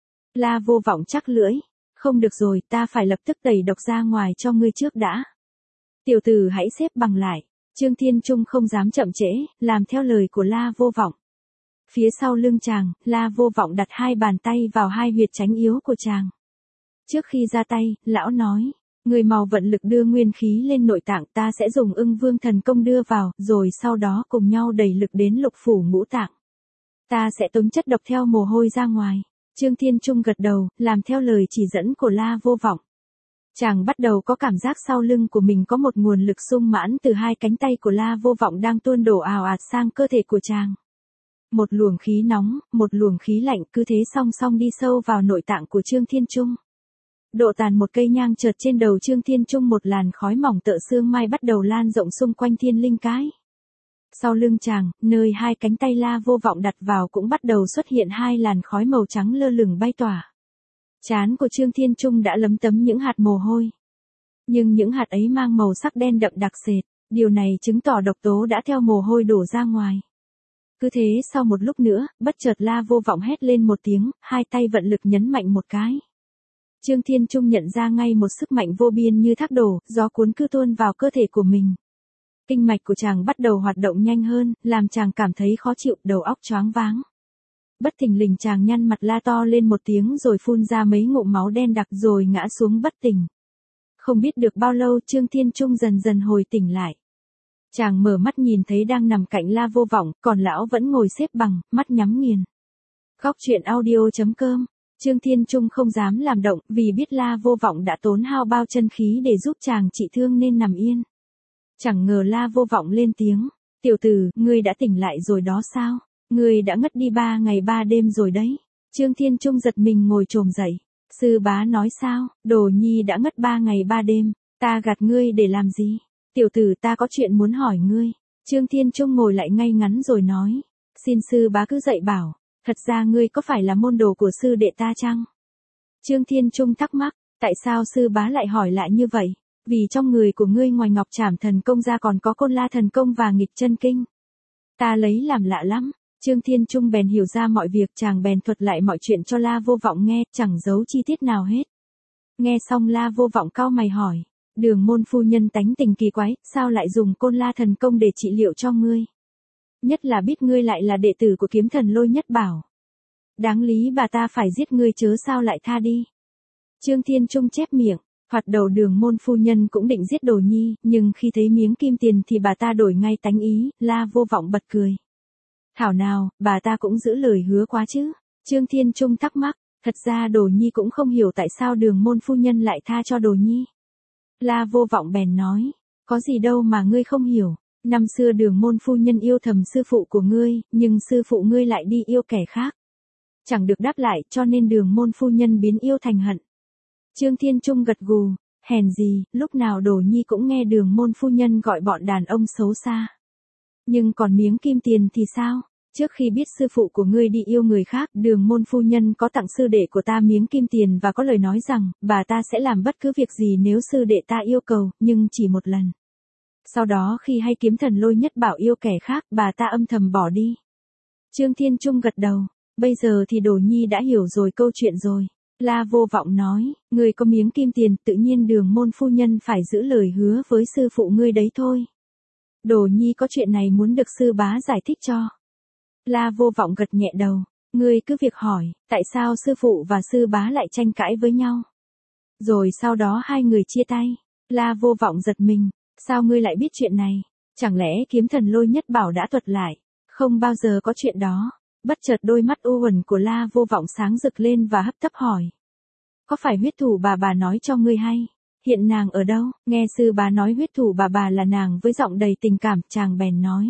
La Vô Vọng chắc lưỡi. Không được rồi, ta phải lập tức tẩy độc ra ngoài cho ngươi trước đã. Tiểu tử hãy xếp bằng lại. Trương Thiên Trung không dám chậm trễ, làm theo lời của La Vô Vọng. Phía sau lưng chàng, La Vô Vọng đặt hai bàn tay vào hai huyệt tránh yếu của chàng. Trước khi ra tay, lão nói, người mau vận lực đưa nguyên khí lên nội tạng, ta sẽ dùng Ưng Vương thần công đưa vào, rồi sau đó cùng nhau đẩy lực đến lục phủ ngũ tạng. Ta sẽ tống chất độc theo mồ hôi ra ngoài. Trương Thiên Trung gật đầu, làm theo lời chỉ dẫn của La Vô Vọng. Chàng bắt đầu có cảm giác sau lưng của mình có một nguồn lực sung mãn từ hai cánh tay của La Vô Vọng đang tuôn đổ ào ạt sang cơ thể của chàng. Một luồng khí nóng, một luồng khí lạnh cứ thế song song đi sâu vào nội tạng của Trương Thiên Trung. Độ tàn một cây nhang chợt trên đầu Trương Thiên Trung một làn khói mỏng tựa sương mai bắt đầu lan rộng xung quanh thiên linh cái. Sau lưng chàng, nơi hai cánh tay La Vô Vọng đặt vào cũng bắt đầu xuất hiện hai làn khói màu trắng lơ lửng bay tỏa. Trán của Trương Thiên Trung đã lấm tấm những hạt mồ hôi. Nhưng những hạt ấy mang màu sắc đen đậm đặc sệt, điều này chứng tỏ độc tố đã theo mồ hôi đổ ra ngoài. Cứ thế sau một lúc nữa, bất chợt La Vô Vọng hét lên một tiếng, hai tay vận lực nhấn mạnh một cái. Trương Thiên Trung nhận ra ngay một sức mạnh vô biên như thác đổ, gió cuốn cứ tuôn vào cơ thể của mình. Kinh mạch của chàng bắt đầu hoạt động nhanh hơn, làm chàng cảm thấy khó chịu, đầu óc choáng váng. Bất thình lình chàng nhăn mặt la to lên một tiếng rồi phun ra mấy ngụm máu đen đặc rồi ngã xuống bất tỉnh. Không biết được bao lâu Trương Thiên Trung dần dần hồi tỉnh lại. Chàng mở mắt nhìn thấy đang nằm cạnh La Vô Vọng, còn lão vẫn ngồi xếp bằng, mắt nhắm nghiền. Góc truyện audio.com. Trương Thiên Trung không dám làm động vì biết La Vô Vọng đã tốn hao bao chân khí để giúp chàng trị thương nên nằm yên. Chẳng ngờ La Vô Vọng lên tiếng, tiểu tử, ngươi đã tỉnh lại rồi đó sao? Ngươi đã ngất đi 3 ngày 3 đêm rồi đấy. Trương Thiên Trung giật mình ngồi chồm dậy. Sư bá nói sao? Đồ nhi đã ngất 3 ngày 3 đêm. Ta gạt ngươi để làm gì? Tiểu tử, ta có chuyện muốn hỏi ngươi. Trương Thiên Trung ngồi lại ngay ngắn rồi nói. Xin sư bá cứ dạy bảo. Thật ra ngươi có phải là môn đồ của sư đệ ta chăng? Trương Thiên Trung thắc mắc. Tại sao sư bá lại hỏi lại như vậy? Vì trong người của ngươi ngoài Ngọc Trảm thần công ra còn có Côn La thần công và Nghịch chân kinh. Ta lấy làm lạ lắm. Trương Thiên Trung bèn hiểu ra mọi việc, chàng bèn thuật lại mọi chuyện cho La Vô Vọng nghe, chẳng giấu chi tiết nào hết. Nghe xong La Vô Vọng cau mày hỏi, Đường môn phu nhân tánh tình kỳ quái, sao lại dùng Côn La thần công để trị liệu cho ngươi? Nhất là biết ngươi lại là đệ tử của kiếm thần Lôi Nhất Bảo. Đáng lý bà ta phải giết ngươi chớ sao lại tha đi. Trương Thiên Trung chép miệng, thoạt đầu Đường môn phu nhân cũng định giết Đồ nhi, nhưng khi thấy miếng kim tiền thì bà ta đổi ngay tánh ý. La Vô Vọng bật cười. Thảo nào, bà ta cũng giữ lời hứa quá chứ. Trương Thiên Trung thắc mắc, thật ra Đồ nhi cũng không hiểu tại sao Đường môn phu nhân lại tha cho Đồ nhi. La Vô Vọng bèn nói, có gì đâu mà ngươi không hiểu. Năm xưa Đường môn phu nhân yêu thầm sư phụ của ngươi, nhưng sư phụ ngươi lại đi yêu kẻ khác. Chẳng được đáp lại cho nên Đường môn phu nhân biến yêu thành hận. Trương Thiên Trung gật gù, hèn gì, lúc nào Đồ nhi cũng nghe Đường môn phu nhân gọi bọn đàn ông xấu xa. Nhưng còn miếng kim tiền thì sao? Trước khi biết sư phụ của ngươi đi yêu người khác, Đường môn phu nhân có tặng sư đệ của ta miếng kim tiền và có lời nói rằng, bà ta sẽ làm bất cứ việc gì nếu sư đệ ta yêu cầu, nhưng chỉ một lần. Sau đó khi hay kiếm thần Lôi Nhất Bảo yêu kẻ khác, bà ta âm thầm bỏ đi. Trương Thiên Trung gật đầu, bây giờ thì Đồ Nhi đã hiểu rồi câu chuyện rồi. La Vô Vọng nói, ngươi có miếng kim tiền, tự nhiên Đường môn phu nhân phải giữ lời hứa với sư phụ ngươi đấy thôi. Đồ Nhi có chuyện này muốn được sư bá giải thích cho. La Vô Vọng gật nhẹ đầu, ngươi cứ việc hỏi, tại sao sư phụ và sư bá lại tranh cãi với nhau? Rồi sau đó hai người chia tay. La Vô Vọng giật mình, sao ngươi lại biết chuyện này? Chẳng lẽ kiếm thần Lôi Nhất Bảo đã thuật lại? Không bao giờ có chuyện đó. Bất chợt đôi mắt u uẩn của La Vô Vọng sáng rực lên và hấp tấp hỏi. Có phải huyết thủ bà nói cho ngươi hay? Hiện nàng ở đâu? Nghe sư bá nói huyết thủ bà là nàng với giọng đầy tình cảm, chàng bèn nói.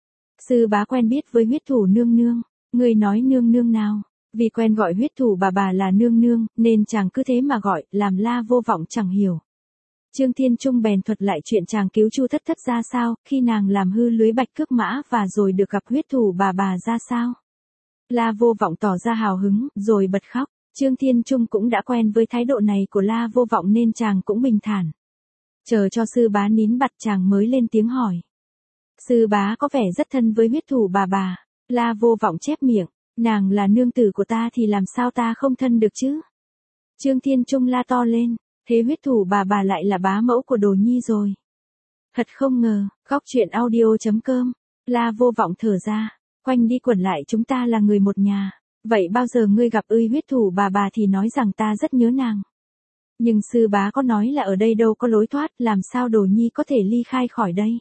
Sư bá quen biết với huyết thủ nương nương. Ngươi nói nương nương nào? Vì quen gọi huyết thủ bà là nương nương, nên chàng cứ thế mà gọi, làm La Vô Vọng chẳng hiểu. Trương Thiên Trung bèn thuật lại chuyện chàng cứu Chu Thất Thất ra sao, khi nàng làm hư lưới bạch cước mã và rồi được gặp huyết thủ bà ra sao. La Vô Vọng tỏ ra hào hứng, rồi bật khóc. Trương Thiên Trung cũng đã quen với thái độ này của La Vô Vọng nên chàng cũng bình thản. Chờ cho sư bá nín bặt chàng mới lên tiếng hỏi. Sư bá có vẻ rất thân với huyết thủ bà. La Vô Vọng chép miệng, nàng là nương tử của ta thì làm sao ta không thân được chứ? Trương Thiên Trung la to lên, thế huyết thủ bà lại là bá mẫu của Đồ Nhi rồi. Thật không ngờ, góc truyện audio.com, La Vô Vọng thở ra, quanh đi quẩn lại chúng ta là người một nhà. Vậy bao giờ ngươi gặp huyết thủ bà thì nói rằng ta rất nhớ nàng. Nhưng sư bá có nói là ở đây đâu có lối thoát, làm sao Đồ Nhi có thể ly khai khỏi đây?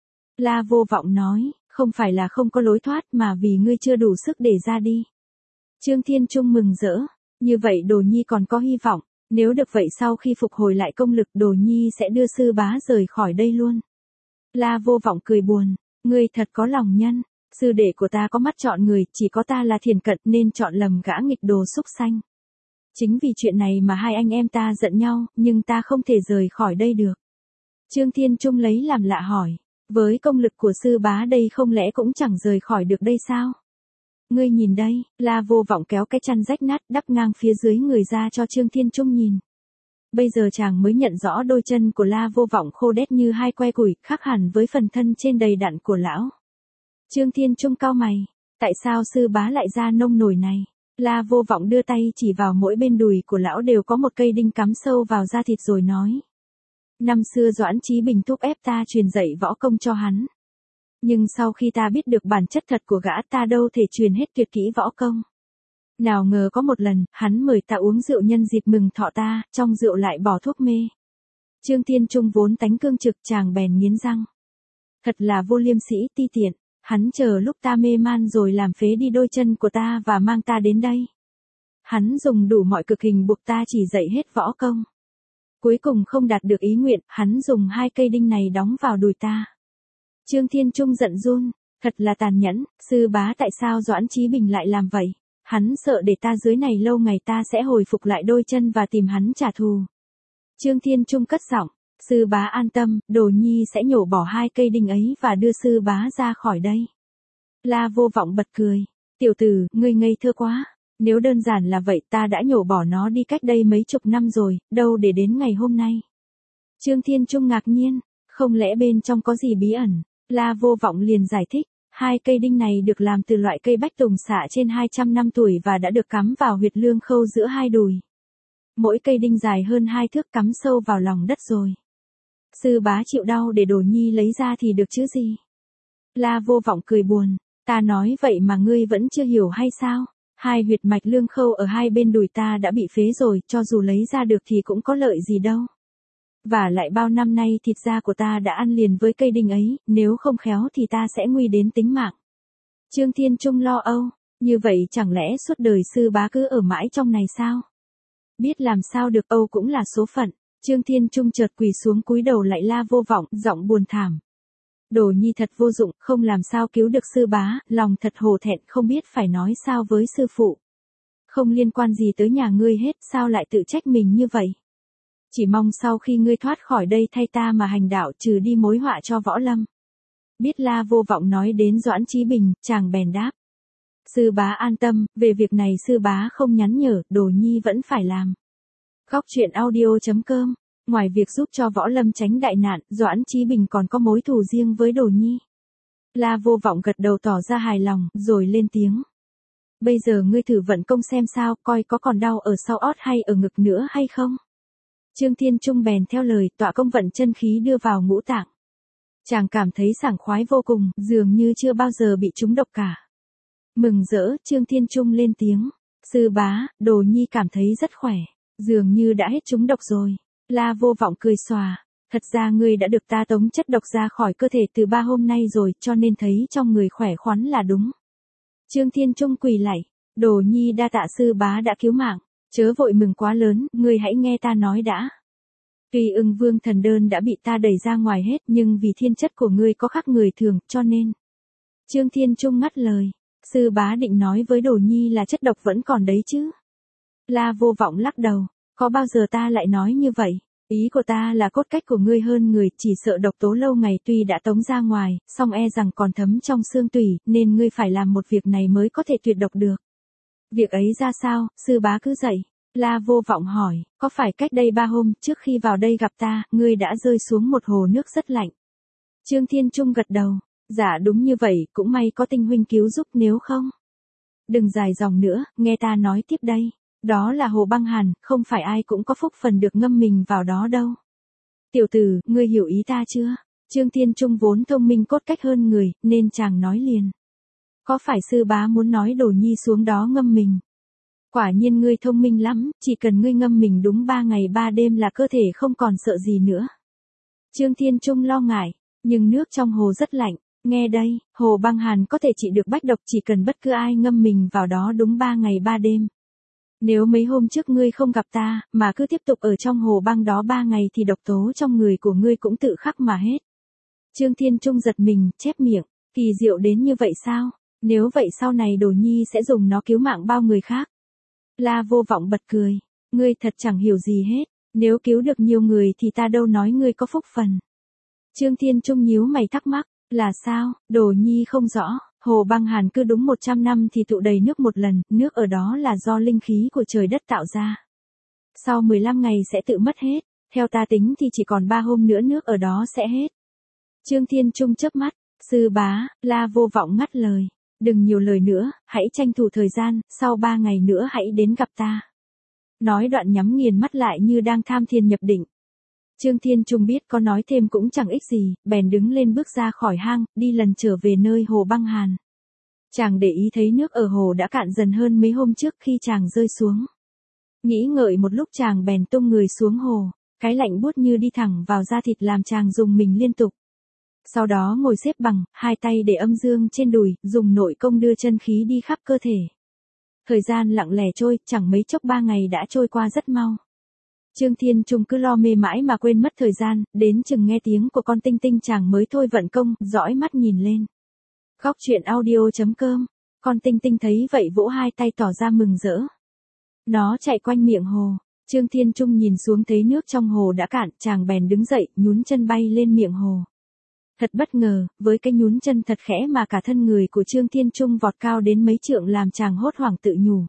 La Vô Vọng nói, không phải là không có lối thoát mà vì ngươi chưa đủ sức để ra đi. Trương Thiên Trung mừng rỡ, như vậy Đồ Nhi còn có hy vọng, nếu được vậy sau khi phục hồi lại công lực Đồ Nhi sẽ đưa sư bá rời khỏi đây luôn. La Vô Vọng cười buồn, ngươi thật có lòng nhân. Sư đệ của ta có mắt chọn người, chỉ có ta là thiền cận nên chọn lầm gã nghịch đồ xúc sanh. Chính vì chuyện này mà hai anh em ta giận nhau, nhưng ta không thể rời khỏi đây được. Trương Thiên Trung lấy làm lạ hỏi, với công lực của sư bá đây không lẽ cũng chẳng rời khỏi được đây sao? Ngươi nhìn đây, La Vô Vọng kéo cái chăn rách nát đắp ngang phía dưới người ra cho Trương Thiên Trung nhìn. Bây giờ chàng mới nhận rõ đôi chân của La Vô Vọng khô đét như hai que củi, khác hẳn với phần thân trên đầy đặn của lão. Trương Thiên Trung cau mày, tại sao sư bá lại ra nông nổi này? La Vô Vọng đưa tay chỉ vào mỗi bên đùi của lão đều có một cây đinh cắm sâu vào da thịt rồi nói. Năm xưa Doãn Chí Bình thúc ép ta truyền dạy võ công cho hắn. Nhưng sau khi ta biết được bản chất thật của gã ta đâu thể truyền hết tuyệt kỹ võ công. Nào ngờ có một lần, hắn mời ta uống rượu nhân dịp mừng thọ ta, trong rượu lại bỏ thuốc mê. Trương Thiên Trung vốn tánh cương trực chàng bèn nghiến răng. Thật là vô liêm sỉ ti tiện. Hắn chờ lúc ta mê man rồi làm phế đi đôi chân của ta và mang ta đến đây. Hắn dùng đủ mọi cực hình buộc ta chỉ dạy hết võ công. Cuối cùng không đạt được ý nguyện, hắn dùng hai cây đinh này đóng vào đùi ta. Trương Thiên Trung giận run, thật là tàn nhẫn, sư bá tại sao Doãn Chí Bình lại làm vậy? Hắn sợ để ta dưới này lâu ngày ta sẽ hồi phục lại đôi chân và tìm hắn trả thù. Trương Thiên Trung cất giọng. Sư bá an tâm, Đồ Nhi sẽ nhổ bỏ hai cây đinh ấy và đưa sư bá ra khỏi đây. La Vô Vọng bật cười. Tiểu tử, ngươi ngây thơ quá. Nếu đơn giản là vậy ta đã nhổ bỏ nó đi cách đây mấy chục năm rồi, đâu để đến ngày hôm nay. Trương Thiên Trung ngạc nhiên, không lẽ bên trong có gì bí ẩn? La Vô Vọng liền giải thích, hai cây đinh này được làm từ loại cây bách tùng xạ trên 200 năm tuổi và đã được cắm vào huyệt lương khâu giữa hai đùi. Mỗi cây đinh dài hơn 2 thước cắm sâu vào lòng đất rồi. Sư bá chịu đau để Đồ Nhi lấy ra thì được chứ gì? La Vô Vọng cười buồn, ta nói vậy mà ngươi vẫn chưa hiểu hay sao? Hai huyệt mạch lương khâu ở hai bên đùi ta đã bị phế rồi, cho dù lấy ra được thì cũng có lợi gì đâu. Và lại bao năm nay thịt da của ta đã ăn liền với cây đinh ấy, nếu không khéo thì ta sẽ nguy đến tính mạng. Trương Thiên Trung lo âu, như vậy chẳng lẽ suốt đời sư bá cứ ở mãi trong này sao? Biết làm sao được, âu cũng là số phận. Trương Thiên Trung chợt quỳ xuống cúi đầu lại La Vô Vọng, giọng buồn thảm. Đồ Nhi thật vô dụng, không làm sao cứu được sư bá, lòng thật hổ thẹn không biết phải nói sao với sư phụ. Không liên quan gì tới nhà ngươi hết, sao lại tự trách mình như vậy? Chỉ mong sau khi ngươi thoát khỏi đây thay ta mà hành đạo trừ đi mối họa cho Võ Lâm. Biết La Vô Vọng nói đến Doãn Chí Bình, chàng bèn đáp. Sư bá an tâm, về việc này sư bá không nhắn nhở, Đồ Nhi vẫn phải làm. Góc truyện audio.com. Ngoài việc giúp cho Võ Lâm tránh đại nạn, Doãn Chí Bình còn có mối thù riêng với Đồ Nhi. La Vô Vọng gật đầu tỏ ra hài lòng, rồi lên tiếng. Bây giờ ngươi thử vận công xem sao, coi có còn đau ở sau ót hay ở ngực nữa hay không. Trương Thiên Trung bèn theo lời, tọa công vận chân khí đưa vào ngũ tạng. Chàng cảm thấy sảng khoái vô cùng, dường như chưa bao giờ bị trúng độc cả. Mừng rỡ, Trương Thiên Trung lên tiếng. Sư bá, Đồ Nhi cảm thấy rất khỏe, dường như đã hết trúng độc rồi. La Vô Vọng cười xòa. Thật ra ngươi đã được ta tống chất độc ra khỏi cơ thể từ 3 hôm nay rồi, cho nên thấy trong người khỏe khoắn là đúng. Trương Thiên Trung quỳ lạy. Đồ Nhi đa tạ sư bá đã cứu mạng. Chớ vội mừng quá lớn, ngươi hãy nghe ta nói đã. Tuy Ưng Vương thần đơn đã bị ta đẩy ra ngoài hết, nhưng vì thiên chất của ngươi có khác người thường, cho nên. Trương Thiên Trung ngắt lời. Sư bá định nói với Đồ Nhi là chất độc vẫn còn đấy chứ. La Vô Vọng lắc đầu. Có bao giờ ta lại nói như vậy? Ý của ta là cốt cách của ngươi hơn người, chỉ sợ độc tố lâu ngày tuy đã tống ra ngoài, song e rằng còn thấm trong xương tủy, nên ngươi phải làm một việc này mới có thể tuyệt độc được. Việc ấy ra sao, sư bá cứ dạy. La Vô Vọng hỏi, có phải cách đây 3 hôm, trước khi vào đây gặp ta, ngươi đã rơi xuống một hồ nước rất lạnh? Trương Thiên Trung gật đầu. Dạ đúng như vậy, cũng may có Tinh huynh cứu giúp, nếu không. Đừng dài dòng nữa, nghe ta nói tiếp đây. Đó là hồ băng hàn, không phải ai cũng có phúc phần được ngâm mình vào đó đâu. Tiểu tử, ngươi hiểu ý ta chưa? Trương Thiên Trung vốn thông minh cốt cách hơn người, nên chàng nói liền. Có phải sư bá muốn nói Đồ Nhi xuống đó ngâm mình? Quả nhiên ngươi thông minh lắm, chỉ cần ngươi ngâm mình đúng 3 ngày 3 đêm là cơ thể không còn sợ gì nữa. Trương Thiên Trung lo ngại, nhưng nước trong hồ rất lạnh. Nghe đây, hồ băng hàn có thể trị được bách độc chỉ cần bất cứ ai ngâm mình vào đó đúng 3 ngày 3 đêm. Nếu mấy hôm trước ngươi không gặp ta, mà cứ tiếp tục ở trong hồ băng đó 3 ngày thì độc tố trong người của ngươi cũng tự khắc mà hết. Trương Thiên Trung giật mình, chép miệng, kỳ diệu đến như vậy sao? Nếu vậy sau này Đồ Nhi sẽ dùng nó cứu mạng bao người khác. La Vô Vọng bật cười, ngươi thật chẳng hiểu gì hết, nếu cứu được nhiều người thì ta đâu nói ngươi có phúc phần. Trương Thiên Trung nhíu mày thắc mắc, là sao, Đồ Nhi không rõ. Hồ băng hàn cứ đúng 100 năm thì tụ đầy nước một lần, nước ở đó là do linh khí của trời đất tạo ra. Sau 15 ngày sẽ tự mất hết, theo ta tính thì chỉ còn 3 hôm nữa nước ở đó sẽ hết. Trương Thiên Trung chớp mắt, sư bá, La Vô Vọng ngắt lời. Đừng nhiều lời nữa, hãy tranh thủ thời gian, sau 3 ngày nữa hãy đến gặp ta. Nói đoạn nhắm nghiền mắt lại như đang tham thiền nhập định. Trương Thiên Trung biết có nói thêm cũng chẳng ích gì, bèn đứng lên bước ra khỏi hang, đi lần trở về nơi hồ băng hàn. Chàng để ý thấy nước ở hồ đã cạn dần hơn mấy hôm trước khi chàng rơi xuống. Nghĩ ngợi một lúc chàng bèn tung người xuống hồ, cái lạnh buốt như đi thẳng vào da thịt làm chàng rùng mình liên tục. Sau đó ngồi xếp bằng, hai tay để âm dương trên đùi, dùng nội công đưa chân khí đi khắp cơ thể. Thời gian lặng lẽ trôi, chẳng mấy chốc 3 ngày đã trôi qua rất mau. Trương Thiên Trung cứ lo mê mãi mà quên mất thời gian, đến chừng nghe tiếng của con Tinh Tinh chàng mới thôi vận công, dõi mắt nhìn lên. Góc truyện audio.com. Con Tinh Tinh thấy vậy vỗ hai tay tỏ ra mừng rỡ. Nó chạy quanh miệng hồ. Trương Thiên Trung nhìn xuống thấy nước trong hồ đã cạn, chàng bèn đứng dậy, nhún chân bay lên miệng hồ. Thật bất ngờ, với cái nhún chân thật khẽ mà cả thân người của Trương Thiên Trung vọt cao đến mấy trượng làm chàng hốt hoảng tự nhủ.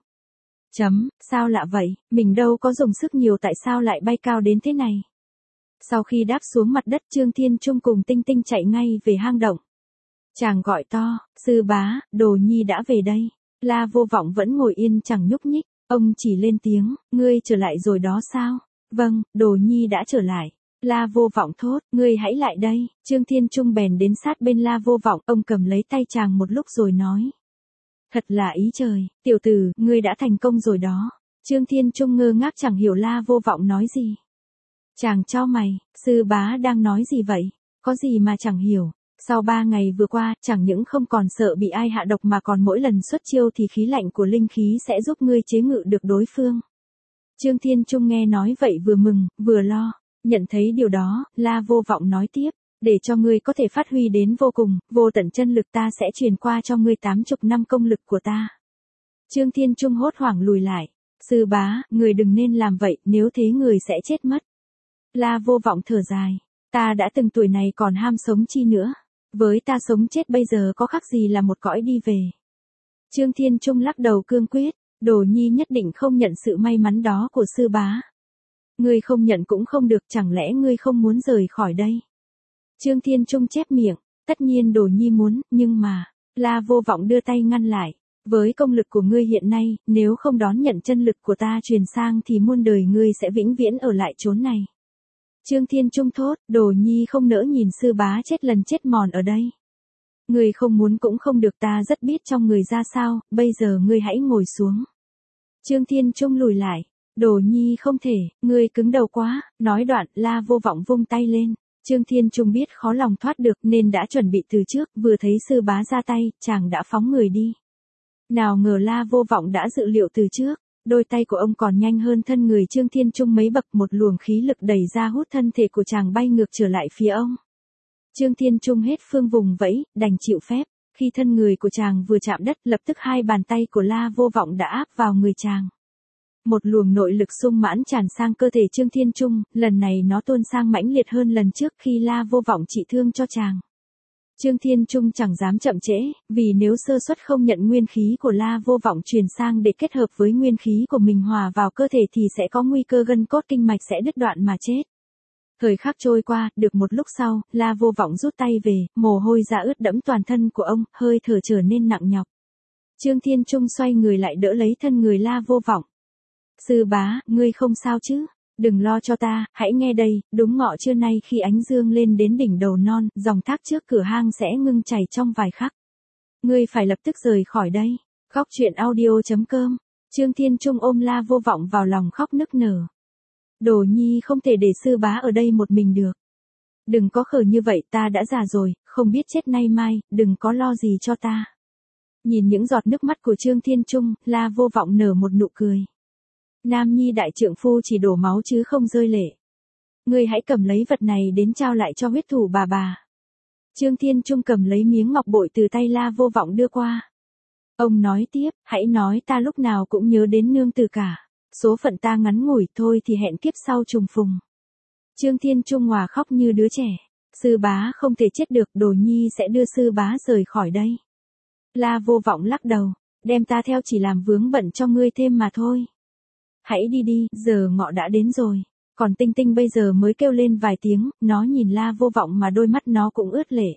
Sao lạ vậy, mình đâu có dùng sức nhiều tại sao lại bay cao đến thế này. Sau khi đáp xuống mặt đất Trương Thiên Trung cùng Tinh Tinh chạy ngay về hang động. Chàng gọi to, sư bá, Đồ Nhi đã về đây. La Vô Vọng vẫn ngồi yên chẳng nhúc nhích, ông chỉ lên tiếng, ngươi trở lại rồi đó sao? Vâng, Đồ Nhi đã trở lại. La Vô Vọng thốt, ngươi hãy lại đây. Trương Thiên Trung bèn đến sát bên La Vô Vọng, ông cầm lấy tay chàng một lúc rồi nói. Thật là ý trời, tiểu tử, ngươi đã thành công rồi đó. Trương Thiên Trung ngơ ngác chẳng hiểu La Vô Vọng nói gì. Chàng chau mày, sư bá đang nói gì vậy? Có gì mà chẳng hiểu. Sau 3 ngày vừa qua, chẳng những không còn sợ bị ai hạ độc mà còn mỗi lần xuất chiêu thì khí lạnh của linh khí sẽ giúp ngươi chế ngự được đối phương. Trương Thiên Trung nghe nói vậy vừa mừng, vừa lo. Nhận thấy điều đó, La Vô Vọng nói tiếp, để cho ngươi có thể phát huy đến vô cùng, vô tận chân lực ta sẽ truyền qua cho ngươi 80 năm công lực của ta. Trương Thiên Trung hốt hoảng lùi lại, sư bá, người đừng nên làm vậy, nếu thế người sẽ chết mất. La Vô Vọng thở dài, ta đã từng tuổi này còn ham sống chi nữa, với ta sống chết bây giờ có khác gì là một cõi đi về. Trương Thiên Trung lắc đầu cương quyết, Đồ Nhi nhất định không nhận sự may mắn đó của sư bá. Ngươi không nhận cũng không được, chẳng lẽ ngươi không muốn rời khỏi đây? Trương Thiên Trung chép miệng, tất nhiên Đồ Nhi muốn, nhưng mà, La Vô Vọng đưa tay ngăn lại. Với công lực của ngươi hiện nay, nếu không đón nhận chân lực của ta truyền sang thì muôn đời ngươi sẽ vĩnh viễn ở lại chốn này. Trương Thiên Trung thốt, Đồ Nhi không nỡ nhìn sư bá chết lần chết mòn ở đây. Ngươi không muốn cũng không được, ta rất biết trong người ra sao, bây giờ ngươi hãy ngồi xuống. Trương Thiên Trung lùi lại, Đồ Nhi không thể, ngươi cứng đầu quá, nói đoạn, La Vô Vọng vung tay lên. Trương Thiên Trung biết khó lòng thoát được nên đã chuẩn bị từ trước, vừa thấy sư bá ra tay, chàng đã phóng người đi. Nào ngờ La Vô Vọng đã dự liệu từ trước, đôi tay của ông còn nhanh hơn thân người Trương Thiên Trung mấy bậc, một luồng khí lực đẩy ra hút thân thể của chàng bay ngược trở lại phía ông. Trương Thiên Trung hết phương vùng vẫy, đành chịu phép, khi thân người của chàng vừa chạm đất lập tức hai bàn tay của La Vô Vọng đã áp vào người chàng. Một luồng nội lực sung mãn tràn sang cơ thể Trương Thiên Trung, lần này nó tuôn sang mãnh liệt hơn lần trước khi La Vô Vọng trị thương cho chàng. Trương Thiên Trung chẳng dám chậm trễ, vì nếu sơ suất không nhận nguyên khí của La Vô Vọng truyền sang để kết hợp với nguyên khí của mình hòa vào cơ thể thì sẽ có nguy cơ gân cốt kinh mạch sẽ đứt đoạn mà chết. Thời khắc trôi qua, được một lúc sau, La Vô Vọng rút tay về, mồ hôi ra ướt đẫm toàn thân của ông, hơi thở trở nên nặng nhọc. Trương Thiên Trung xoay người lại đỡ lấy thân người La Vô Vọng. Sư bá, ngươi không sao chứ? Đừng lo cho ta, hãy nghe đây, đúng ngọ trưa nay khi ánh dương lên đến đỉnh đầu non, dòng thác trước cửa hang sẽ ngưng chảy trong vài khắc. Ngươi phải lập tức rời khỏi đây. Khóc chuyện audio.com. Trương Thiên Trung ôm La Vô Vọng vào lòng khóc nức nở. Đồ Nhi không thể để sư bá ở đây một mình được. Đừng có khờ như vậy, ta đã già rồi, không biết chết nay mai, đừng có lo gì cho ta. Nhìn những giọt nước mắt của Trương Thiên Trung, La Vô Vọng nở một nụ cười. Nam nhi đại trượng phu chỉ đổ máu chứ không rơi lệ. Ngươi hãy cầm lấy vật này đến trao lại cho huyết thủ bà. Trương Thiên Trung cầm lấy miếng ngọc bội từ tay La Vô Vọng đưa qua. Ông nói tiếp, hãy nói ta lúc nào cũng nhớ đến nương tử cả. Số phận ta ngắn ngủi thôi thì hẹn kiếp sau trùng phùng. Trương Thiên Trung hòa khóc như đứa trẻ. Sư bá không thể chết được, Đồ Nhi sẽ đưa sư bá rời khỏi đây. La Vô Vọng lắc đầu, đem ta theo chỉ làm vướng bận cho ngươi thêm mà thôi. Hãy đi đi, giờ ngọ đã đến rồi. Còn Tinh Tinh bây giờ mới kêu lên vài tiếng, nó nhìn La Vô Vọng mà đôi mắt nó cũng ướt lệ.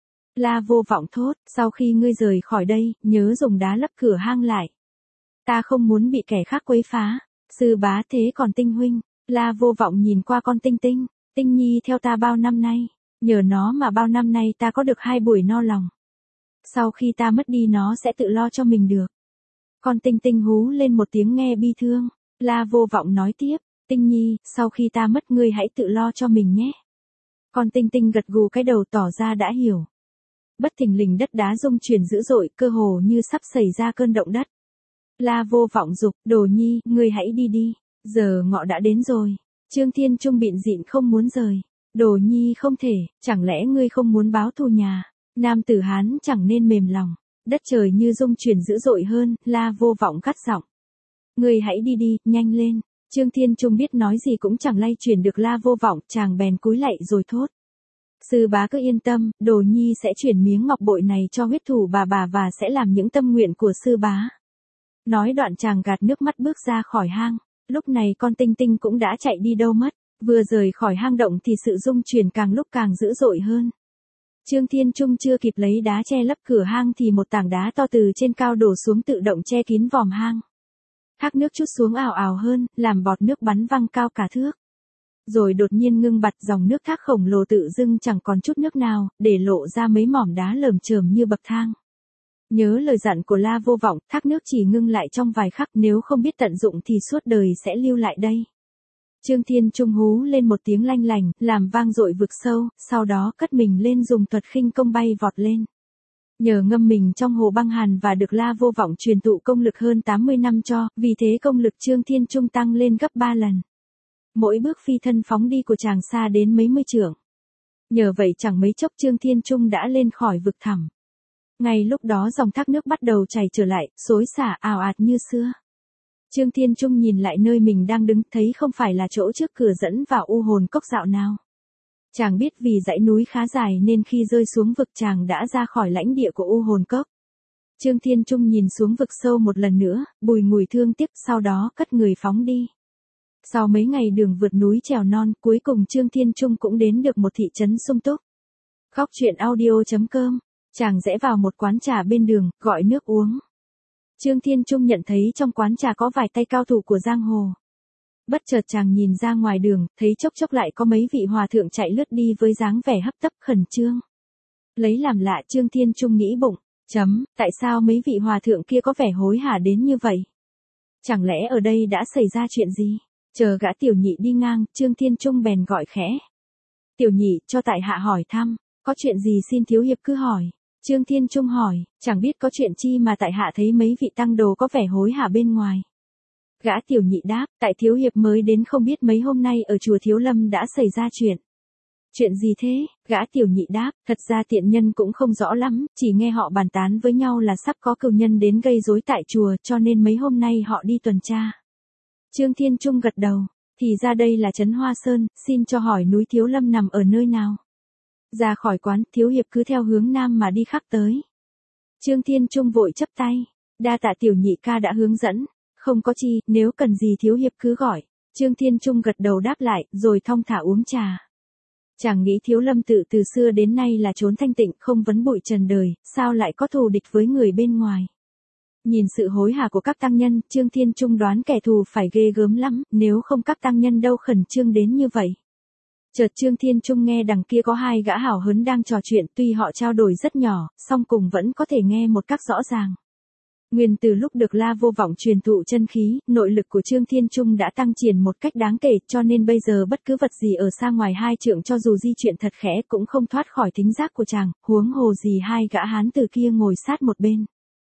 La Vô Vọng thốt, sau khi ngươi rời khỏi đây, nhớ dùng đá lấp cửa hang lại. Ta không muốn bị kẻ khác quấy phá. Sư bá thế còn Tinh huynh? La Vô Vọng nhìn qua con Tinh Tinh. Tinh Nhi theo ta bao năm nay, nhờ nó mà bao năm nay ta có được 2 buổi no lòng. Sau khi ta mất đi nó sẽ tự lo cho mình được. Con Tinh Tinh hú lên một tiếng nghe bi thương. La Vô Vọng nói tiếp, Tinh Nhi, sau khi ta mất ngươi hãy tự lo cho mình nhé. Con Tinh Tinh gật gù cái đầu tỏ ra đã hiểu. Bất thình lình đất đá rung chuyển dữ dội, cơ hồ như sắp xảy ra cơn động đất. La Vô Vọng dục, Đồ Nhi, ngươi hãy đi đi, giờ ngọ đã đến rồi. Trương Thiên Trung bịn dịn không muốn rời. Đồ Nhi không thể, chẳng lẽ ngươi không muốn báo thù nhà? Nam tử Hán chẳng nên mềm lòng. Đất trời như rung chuyển dữ dội hơn, La Vô Vọng gắt giọng. Ngươi hãy đi đi, nhanh lên. Trương Thiên Trung biết nói gì cũng chẳng lay chuyển được La Vô Vọng, chàng bèn cúi lạy rồi thốt. Sư bá cứ yên tâm, Đồ Nhi sẽ chuyển miếng ngọc bội này cho huyết thủ bà và sẽ làm những tâm nguyện của sư bá. Nói đoạn chàng gạt nước mắt bước ra khỏi hang. Lúc này con Tinh Tinh cũng đã chạy đi đâu mất. Vừa rời khỏi hang động thì sự rung chuyển càng lúc càng dữ dội hơn. Trương Thiên Trung chưa kịp lấy đá che lấp cửa hang thì một tảng đá to từ trên cao đổ xuống tự động che kín vòm hang. Thác nước trút xuống ào ào hơn, làm bọt nước bắn văng cao cả thước. Rồi đột nhiên ngưng bặt, dòng nước thác khổng lồ tự dưng chẳng còn chút nước nào, để lộ ra mấy mỏm đá lởm chởm như bậc thang. Nhớ lời dặn của La Vô Vọng, thác nước chỉ ngưng lại trong vài khắc, nếu không biết tận dụng thì suốt đời sẽ lưu lại đây. Trương Thiên Trung hú lên một tiếng lanh lành, làm vang dội vực sâu, sau đó cất mình lên dùng thuật khinh công bay vọt lên. Nhờ ngâm mình trong hồ băng hàn và được La Vô Vọng truyền thụ công lực hơn 80 năm cho, vì thế công lực Trương Thiên Trung tăng lên gấp 3 lần. Mỗi bước phi thân phóng đi của chàng xa đến mấy mươi trượng. Nhờ vậy chẳng mấy chốc Trương Thiên Trung đã lên khỏi vực thẳm. Ngay lúc đó dòng thác nước bắt đầu chảy trở lại, xối xả ào ạt như xưa. Trương Thiên Trung nhìn lại nơi mình đang đứng, thấy không phải là chỗ trước cửa dẫn vào U Hồn Cốc dạo nào. Chàng biết vì dãy núi khá dài nên khi rơi xuống vực chàng đã ra khỏi lãnh địa của U Hồn Cốc. Trương Thiên Trung nhìn xuống vực sâu một lần nữa, bùi ngùi thương tiếc, sau đó cất người phóng đi. Sau mấy ngày đường vượt núi trèo non, cuối cùng Trương Thiên Trung cũng đến được một thị trấn sung túc. Góc truyện audio.com, chàng rẽ vào một quán trà bên đường, gọi nước uống. Trương Thiên Trung nhận thấy trong quán trà có vài tay cao thủ của giang hồ. Bất chợt chàng nhìn ra ngoài đường, thấy chốc chốc lại có mấy vị hòa thượng chạy lướt đi với dáng vẻ hấp tấp khẩn trương. Lấy làm lạ, Trương Thiên Trung nghĩ bụng, tại sao mấy vị hòa thượng kia có vẻ hối hả đến như vậy? Chẳng lẽ ở đây đã xảy ra chuyện gì? Chờ gã tiểu nhị đi ngang, Trương Thiên Trung bèn gọi khẽ. Tiểu nhị, cho tại hạ hỏi thăm, có chuyện gì xin thiếu hiệp cứ hỏi. Trương Thiên Trung hỏi, chẳng biết có chuyện chi mà tại hạ thấy mấy vị tăng đồ có vẻ hối hả bên ngoài. Gã tiểu nhị đáp, tại thiếu hiệp mới đến không biết mấy hôm nay ở chùa Thiếu Lâm đã xảy ra chuyện. Chuyện gì thế? Gã tiểu nhị đáp, thật ra tiện nhân cũng không rõ lắm, chỉ nghe họ bàn tán với nhau là sắp có cừu nhân đến gây rối tại chùa cho nên mấy hôm nay họ đi tuần tra. Trương Thiên Trung gật đầu, thì ra đây là trấn Hoa Sơn, xin cho hỏi núi Thiếu Lâm nằm ở nơi nào? Ra khỏi quán, thiếu hiệp cứ theo hướng nam mà đi khắc tới. Trương Thiên Trung vội chắp tay, đa tạ tiểu nhị ca đã hướng dẫn, không có chi, nếu cần gì thiếu hiệp cứ gọi. Trương Thiên Trung gật đầu đáp lại, rồi thong thả uống trà. Chàng nghĩ Thiếu Lâm tự từ xưa đến nay là chốn thanh tịnh, không vấn bụi trần đời, sao lại có thù địch với người bên ngoài. Nhìn sự hối hả của các tăng nhân, Trương Thiên Trung đoán kẻ thù phải ghê gớm lắm, nếu không các tăng nhân đâu khẩn trương đến như vậy. Chợt Trương Thiên Trung nghe đằng kia có hai gã hảo hớn đang trò chuyện, tuy họ trao đổi rất nhỏ, song cùng vẫn có thể nghe một cách rõ ràng. Nguyên từ lúc được La Vô Vọng truyền thụ chân khí, nội lực của Trương Thiên Trung đã tăng triển một cách đáng kể, cho nên bây giờ bất cứ vật gì ở xa ngoài hai trượng cho dù di chuyển thật khẽ cũng không thoát khỏi thính giác của chàng, huống hồ gì hai gã hán từ kia ngồi sát một bên.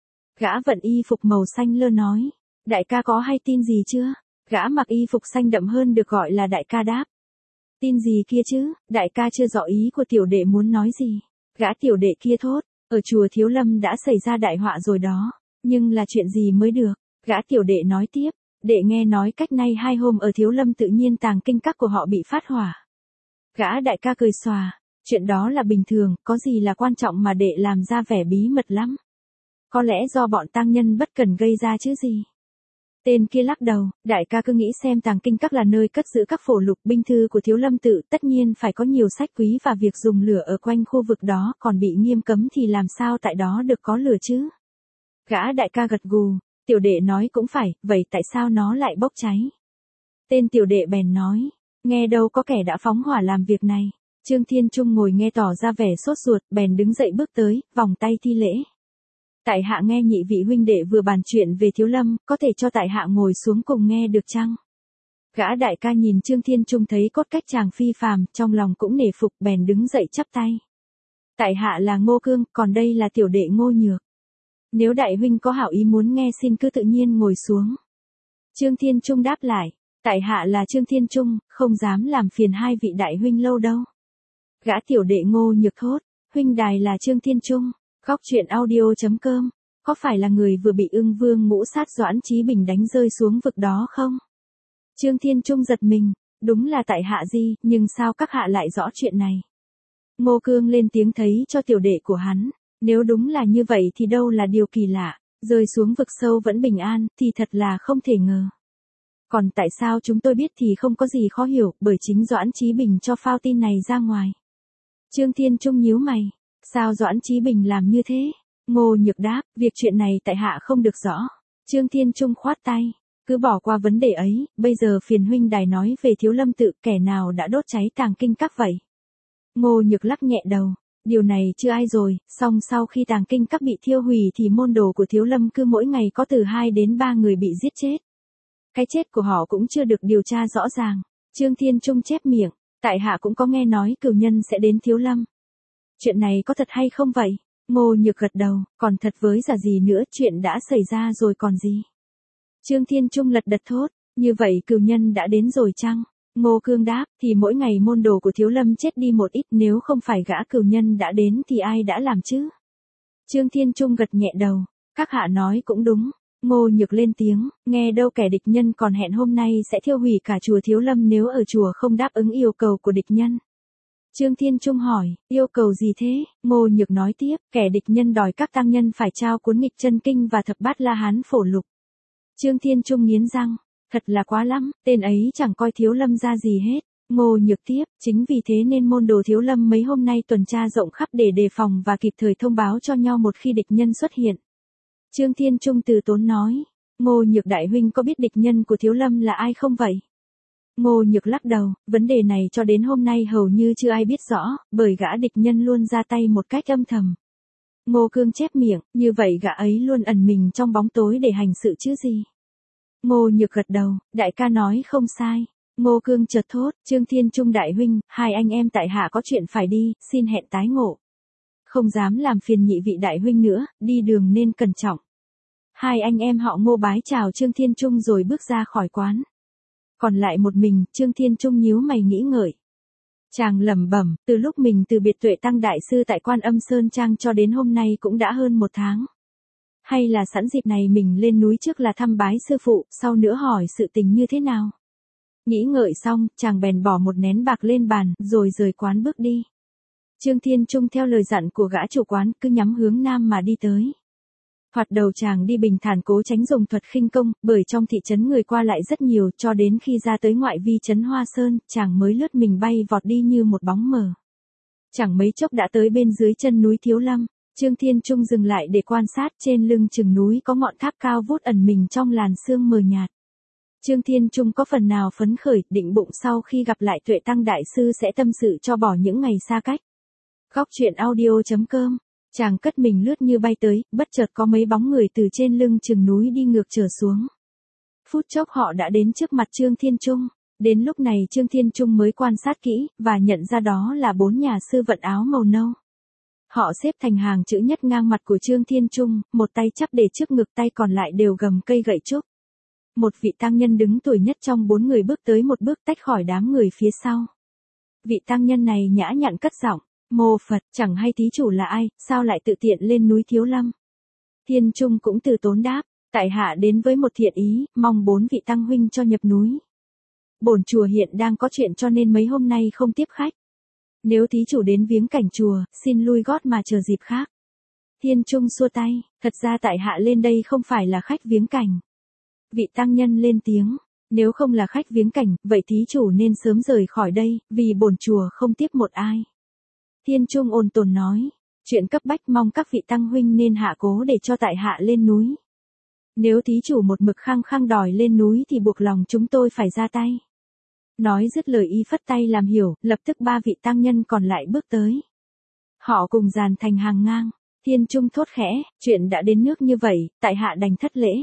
Gã vận y phục màu xanh lơ nói, đại ca có hay tin gì chưa? Gã mặc y phục xanh đậm hơn được gọi là đại ca đáp. Tin gì kia chứ, đại ca chưa rõ ý của tiểu đệ muốn nói gì. Gã tiểu đệ kia thốt, ở chùa Thiếu Lâm đã xảy ra đại họa rồi đó, nhưng là chuyện gì mới được. Gã tiểu đệ nói tiếp, đệ nghe nói cách nay 2 hôm ở Thiếu Lâm tự nhiên tàng kinh các của họ bị phát hỏa. Gã đại ca cười xòa, chuyện đó là bình thường, có gì là quan trọng mà đệ làm ra vẻ bí mật lắm. Có lẽ do bọn tăng nhân bất cần gây ra chứ gì. Tên kia lắc đầu, đại ca cứ nghĩ xem tàng kinh các là nơi cất giữ các phổ lục binh thư của Thiếu Lâm tự, tất nhiên phải có nhiều sách quý và việc dùng lửa ở quanh khu vực đó còn bị nghiêm cấm thì làm sao tại đó được có lửa chứ. Gã đại ca gật gù, tiểu đệ nói cũng phải, vậy tại sao nó lại bốc cháy? Tên tiểu đệ bèn nói, nghe đâu có kẻ đã phóng hỏa làm việc này. Trương Thiên Trung ngồi nghe tỏ ra vẻ sốt ruột, bèn đứng dậy bước tới, vòng tay thi lễ. Tại hạ nghe nhị vị huynh đệ vừa bàn chuyện về Thiếu Lâm, có thể cho tại hạ ngồi xuống cùng nghe được chăng? Gã đại ca nhìn Trương Thiên Trung thấy cốt cách chàng phi phàm, trong lòng cũng nể phục, bèn đứng dậy chắp tay. Tại hạ là Ngô Cương, còn đây là tiểu đệ Ngô Nhược. Nếu đại huynh có hảo ý muốn nghe xin cứ tự nhiên ngồi xuống. Trương Thiên Trung đáp lại, tại hạ là Trương Thiên Trung, không dám làm phiền hai vị đại huynh lâu đâu. Gã tiểu đệ Ngô Nhược thốt, huynh đài là Trương Thiên Trung. Góc truyện audio.com, có phải là người vừa bị Ưng Vương ngũ sát Doãn Chí Bình đánh rơi xuống vực đó không? Trương Thiên Trung giật mình, đúng là tại hạ gì, nhưng sao các hạ lại rõ chuyện này? Ngô Cương lên tiếng thấy cho tiểu đệ của hắn, nếu đúng là như vậy thì đâu là điều kỳ lạ, rơi xuống vực sâu vẫn bình an, thì thật là không thể ngờ. Còn tại sao chúng tôi biết thì không có gì khó hiểu, bởi chính Doãn Chí Bình cho phao tin này ra ngoài. Trương Thiên Trung nhíu mày. Sao Doãn Chí Bình làm như thế? Ngô Nhược đáp, việc chuyện này tại hạ không được rõ. Trương Thiên Trung khoát tay, cứ bỏ qua vấn đề ấy, bây giờ phiền huynh đài nói về Thiếu Lâm tự, kẻ nào đã đốt cháy tàng kinh các vậy? Ngô Nhược lắc nhẹ đầu, điều này chưa ai rồi, song sau khi tàng kinh các bị thiêu hủy thì môn đồ của Thiếu Lâm cứ mỗi ngày có từ 2 đến 3 người bị giết chết. Cái chết của họ cũng chưa được điều tra rõ ràng. Trương Thiên Trung chép miệng, tại hạ cũng có nghe nói cửu nhân sẽ đến Thiếu Lâm. Chuyện này có thật hay không vậy? Ngô Nhược gật đầu, còn thật với giả gì nữa, chuyện đã xảy ra rồi còn gì? Trương Thiên Trung lật đật thốt, như vậy cửu nhân đã đến rồi chăng? Ngô Cương đáp, thì mỗi ngày môn đồ của Thiếu Lâm chết đi một ít, nếu không phải gã cửu nhân đã đến thì ai đã làm chứ? Trương Thiên Trung gật nhẹ đầu, các hạ nói cũng đúng. Ngô Nhược lên tiếng, nghe đâu kẻ địch nhân còn hẹn hôm nay sẽ thiêu hủy cả chùa Thiếu Lâm nếu ở chùa không đáp ứng yêu cầu của địch nhân. Trương Thiên Trung hỏi, yêu cầu gì thế? Ngô Nhược nói tiếp, kẻ địch nhân đòi các tăng nhân phải trao cuốn nghịch chân kinh và thập bát la hán phổ lục. Trương Thiên Trung nghiến răng, thật là quá lắm, tên ấy chẳng coi Thiếu Lâm ra gì hết. Ngô Nhược tiếp, chính vì thế nên môn đồ Thiếu Lâm mấy hôm nay tuần tra rộng khắp để đề phòng và kịp thời thông báo cho nhau một khi địch nhân xuất hiện. Trương Thiên Trung từ tốn nói, Ngô Nhược đại huynh có biết địch nhân của Thiếu Lâm là ai không vậy? Ngô Nhược lắc đầu, vấn đề này cho đến hôm nay hầu như chưa ai biết rõ, bởi gã địch nhân luôn ra tay một cách âm thầm. Ngô Cương chép miệng, như vậy gã ấy luôn ẩn mình trong bóng tối để hành sự chứ gì. Ngô Nhược gật đầu, đại ca nói không sai. Ngô Cương chợt thốt, Trương Thiên Trung đại huynh, hai anh em tại hạ có chuyện phải đi, xin hẹn tái ngộ. Không dám làm phiền nhị vị đại huynh nữa, đi đường nên cẩn trọng. Hai anh em họ Ngô bái chào Trương Thiên Trung rồi bước ra khỏi quán. Còn lại một mình, Trương Thiên Trung nhíu mày nghĩ ngợi. Chàng lẩm bẩm, từ lúc mình từ biệt Tuệ Tăng đại sư tại Quan Âm Sơn Trang cho đến hôm nay cũng đã hơn 1 tháng. Hay là sẵn dịp này mình lên núi trước là thăm bái sư phụ, sau nữa hỏi sự tình như thế nào. Nghĩ ngợi xong, chàng bèn bỏ một nén bạc lên bàn, rồi rời quán bước đi. Trương Thiên Trung theo lời dặn của gã chủ quán, cứ nhắm hướng nam mà đi tới. Thoạt đầu chàng đi bình thản cố tránh dùng thuật khinh công, bởi trong thị trấn người qua lại rất nhiều, cho đến khi ra tới ngoại vi trấn Hoa Sơn, chàng mới lướt mình bay vọt đi như một bóng mờ. Chẳng mấy chốc đã tới bên dưới chân núi Thiếu Lâm. Trương Thiên Trung dừng lại để quan sát, trên lưng chừng núi có ngọn tháp cao vút ẩn mình trong làn sương mờ nhạt. Trương Thiên Trung có phần nào phấn khởi, định bụng sau khi gặp lại Tuệ Tăng đại sư sẽ tâm sự cho bỏ những ngày xa cách. Góc truyện audio.com. Chàng cất mình lướt như bay tới, bất chợt có mấy bóng người từ trên lưng chừng núi đi ngược trở xuống. Phút chốc họ đã đến trước mặt Trương Thiên Trung. Đến lúc này Trương Thiên Trung mới quan sát kỹ, và nhận ra đó là 4 nhà sư vận áo màu nâu. Họ xếp thành hàng chữ nhất ngang mặt của Trương Thiên Trung, một tay chắp để trước ngực, tay còn lại đều gầm cây gậy trúc. Một vị tăng nhân đứng tuổi nhất trong 4 người bước tới một bước tách khỏi đám người phía sau. Vị tăng nhân này nhã nhặn cất giọng, mô Phật, chẳng hay thí chủ là ai, sao lại tự tiện lên núi Thiếu Lâm. Thiên Trung cũng từ tốn đáp, tại hạ đến với một thiện ý, mong 4 vị tăng huynh cho nhập núi. Bổn chùa hiện đang có chuyện cho nên mấy hôm nay không tiếp khách. Nếu thí chủ đến viếng cảnh chùa, xin lui gót mà chờ dịp khác. Thiên Trung xua tay, thật ra tại hạ lên đây không phải là khách viếng cảnh. Vị tăng nhân lên tiếng, nếu không là khách viếng cảnh, vậy thí chủ nên sớm rời khỏi đây, vì bổn chùa không tiếp một ai. Thiên Trung ôn tồn nói, chuyện cấp bách mong các vị tăng huynh nên hạ cố để cho tại hạ lên núi. Nếu thí chủ một mực khăng khăng đòi lên núi thì buộc lòng chúng tôi phải ra tay. Nói dứt lời y phất tay làm hiểu, lập tức 3 vị tăng nhân còn lại bước tới. Họ cùng dàn thành hàng ngang, Thiên Trung thốt khẽ, chuyện đã đến nước như vậy, tại hạ đành thất lễ.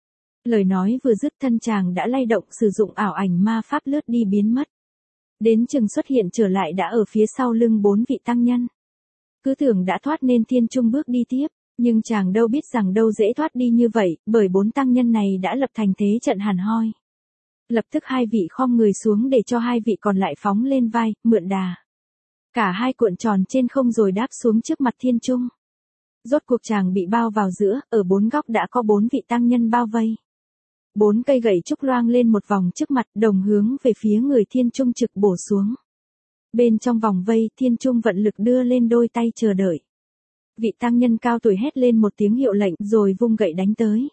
Lời nói vừa dứt thân chàng đã lay động sử dụng ảo ảnh ma pháp lướt đi biến mất. Đến chừng xuất hiện trở lại đã ở phía sau lưng 4 vị tăng nhân. Cứ tưởng đã thoát nên Thiên Trung bước đi tiếp, nhưng chàng đâu biết rằng đâu dễ thoát đi như vậy, bởi 4 tăng nhân này đã lập thành thế trận hẳn hoi. Lập tức 2 vị khom người xuống để cho 2 vị còn lại phóng lên vai, mượn đà. Cả hai cuộn tròn trên không rồi đáp xuống trước mặt Thiên Trung. Rốt cuộc chàng bị bao vào giữa, ở 4 góc đã có 4 vị tăng nhân bao vây. 4 cây gậy trúc loang lên một vòng trước mặt, đồng hướng về phía người Thiên Trung trực bổ xuống. Bên trong vòng vây, Thiên Trung vận lực đưa lên đôi tay chờ đợi. Vị tăng nhân cao tuổi hét lên một tiếng hiệu lệnh rồi vung gậy đánh tới.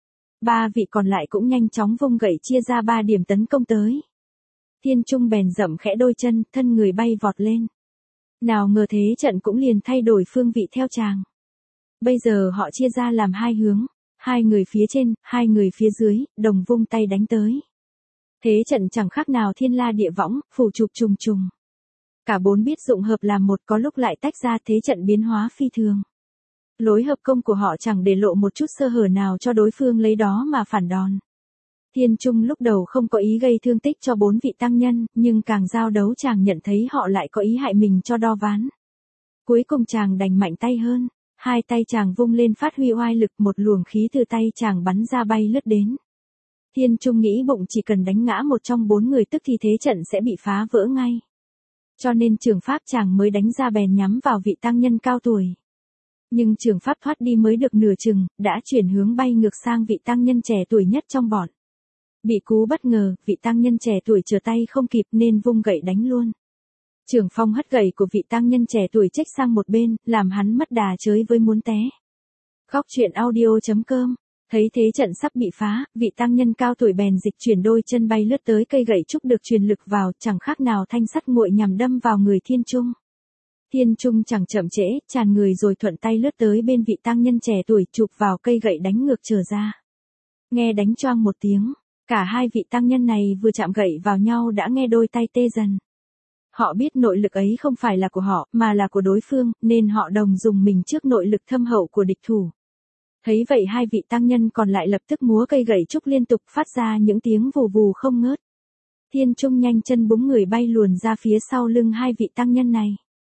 3 vị còn lại cũng nhanh chóng vung gậy chia ra 3 điểm tấn công tới. Thiên Trung bèn dậm khẽ đôi chân, thân người bay vọt lên. Nào ngờ thế trận cũng liền thay đổi phương vị theo chàng. Bây giờ họ chia ra làm 2 hướng. 2 người phía trên, 2 người phía dưới, đồng vung tay đánh tới. Thế trận chẳng khác nào thiên la địa võng, phủ trục trùng trùng. Cả 4 biết dụng hợp làm một, có lúc lại tách ra, thế trận biến hóa phi thường. Lối hợp công của họ chẳng để lộ một chút sơ hở nào cho đối phương lấy đó mà phản đòn. Thiên Trung lúc đầu không có ý gây thương tích cho 4 vị tăng nhân, nhưng càng giao đấu chàng nhận thấy họ lại có ý hại mình cho đo ván. Cuối cùng chàng đành mạnh tay hơn. 2 tay chàng vung lên phát huy oai lực, một luồng khí từ tay chàng bắn ra bay lướt đến. Thiên Trung nghĩ bụng chỉ cần đánh ngã một trong 4 người tức thì thế trận sẽ bị phá vỡ ngay. Cho nên trường pháp chàng mới đánh ra bèn nhắm vào vị tăng nhân cao tuổi. Nhưng trường pháp thoát đi mới được nửa chừng, đã chuyển hướng bay ngược sang vị tăng nhân trẻ tuổi nhất trong bọn. Bị cú bất ngờ, vị tăng nhân trẻ tuổi trở tay không kịp nên vung gậy đánh luôn. Trưởng phong hất gậy của vị tăng nhân trẻ tuổi trách sang một bên, làm hắn mất đà chới với muốn té. Góc truyện audio.com. Thấy thế trận sắp bị phá, vị tăng nhân cao tuổi bèn dịch chuyển đôi chân bay lướt tới cây gậy trúc được truyền lực vào, chẳng khác nào thanh sắt nguội nhằm đâm vào người Thiên Trung. Thiên Trung chẳng chậm trễ, tràn người rồi thuận tay lướt tới bên vị tăng nhân trẻ tuổi chụp vào cây gậy đánh ngược trở ra. Nghe đánh choang một tiếng, cả hai vị tăng nhân này vừa chạm gậy vào nhau đã nghe đôi tay tê dần. Họ biết nội lực ấy không phải là của họ, mà là của đối phương, nên họ đồng dùng mình trước nội lực thâm hậu của địch thủ. Thấy vậy hai vị tăng nhân còn lại lập tức múa cây gậy trúc liên tục phát ra những tiếng vù vù không ngớt. Thiên Trung nhanh chân búng người bay luồn ra phía sau lưng hai vị tăng nhân này.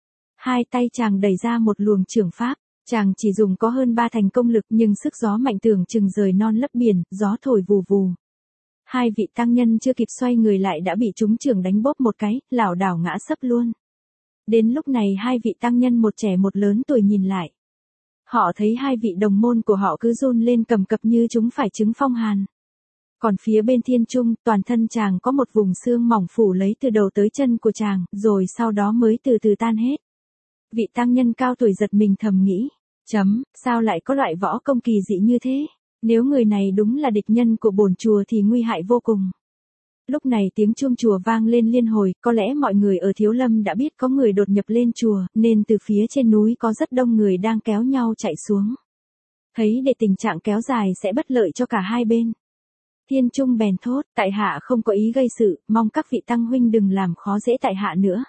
Hai tay chàng đẩy ra một luồng trưởng pháp, chàng chỉ dùng có hơn 3 thành công lực nhưng sức gió mạnh tưởng chừng rời non lấp biển, gió thổi vù vù. Hai vị tăng nhân chưa kịp xoay người lại đã bị chúng trưởng đánh bóp một cái, lảo đảo ngã sấp luôn. Đến lúc này hai vị tăng nhân một trẻ một lớn tuổi nhìn lại. Họ thấy hai vị đồng môn của họ cứ run lên cầm cập như chúng phải trứng phong hàn. Còn phía bên Thiên Trung, toàn thân chàng có một vùng xương mỏng phủ lấy từ đầu tới chân của chàng, rồi sau đó mới từ từ tan hết. Vị tăng nhân cao tuổi giật mình thầm nghĩ, sao lại có loại võ công kỳ dị như thế? Nếu người này đúng là địch nhân của bổn chùa thì nguy hại vô cùng. Lúc này tiếng chuông chùa vang lên liên hồi, có lẽ mọi người ở Thiếu Lâm đã biết có người đột nhập lên chùa, nên từ phía trên núi có rất đông người đang kéo nhau chạy xuống. Thấy để tình trạng kéo dài sẽ bất lợi cho cả hai bên. Thiên Trung bèn thốt, tại hạ không có ý gây sự, mong các vị tăng huynh đừng làm khó dễ tại hạ nữa.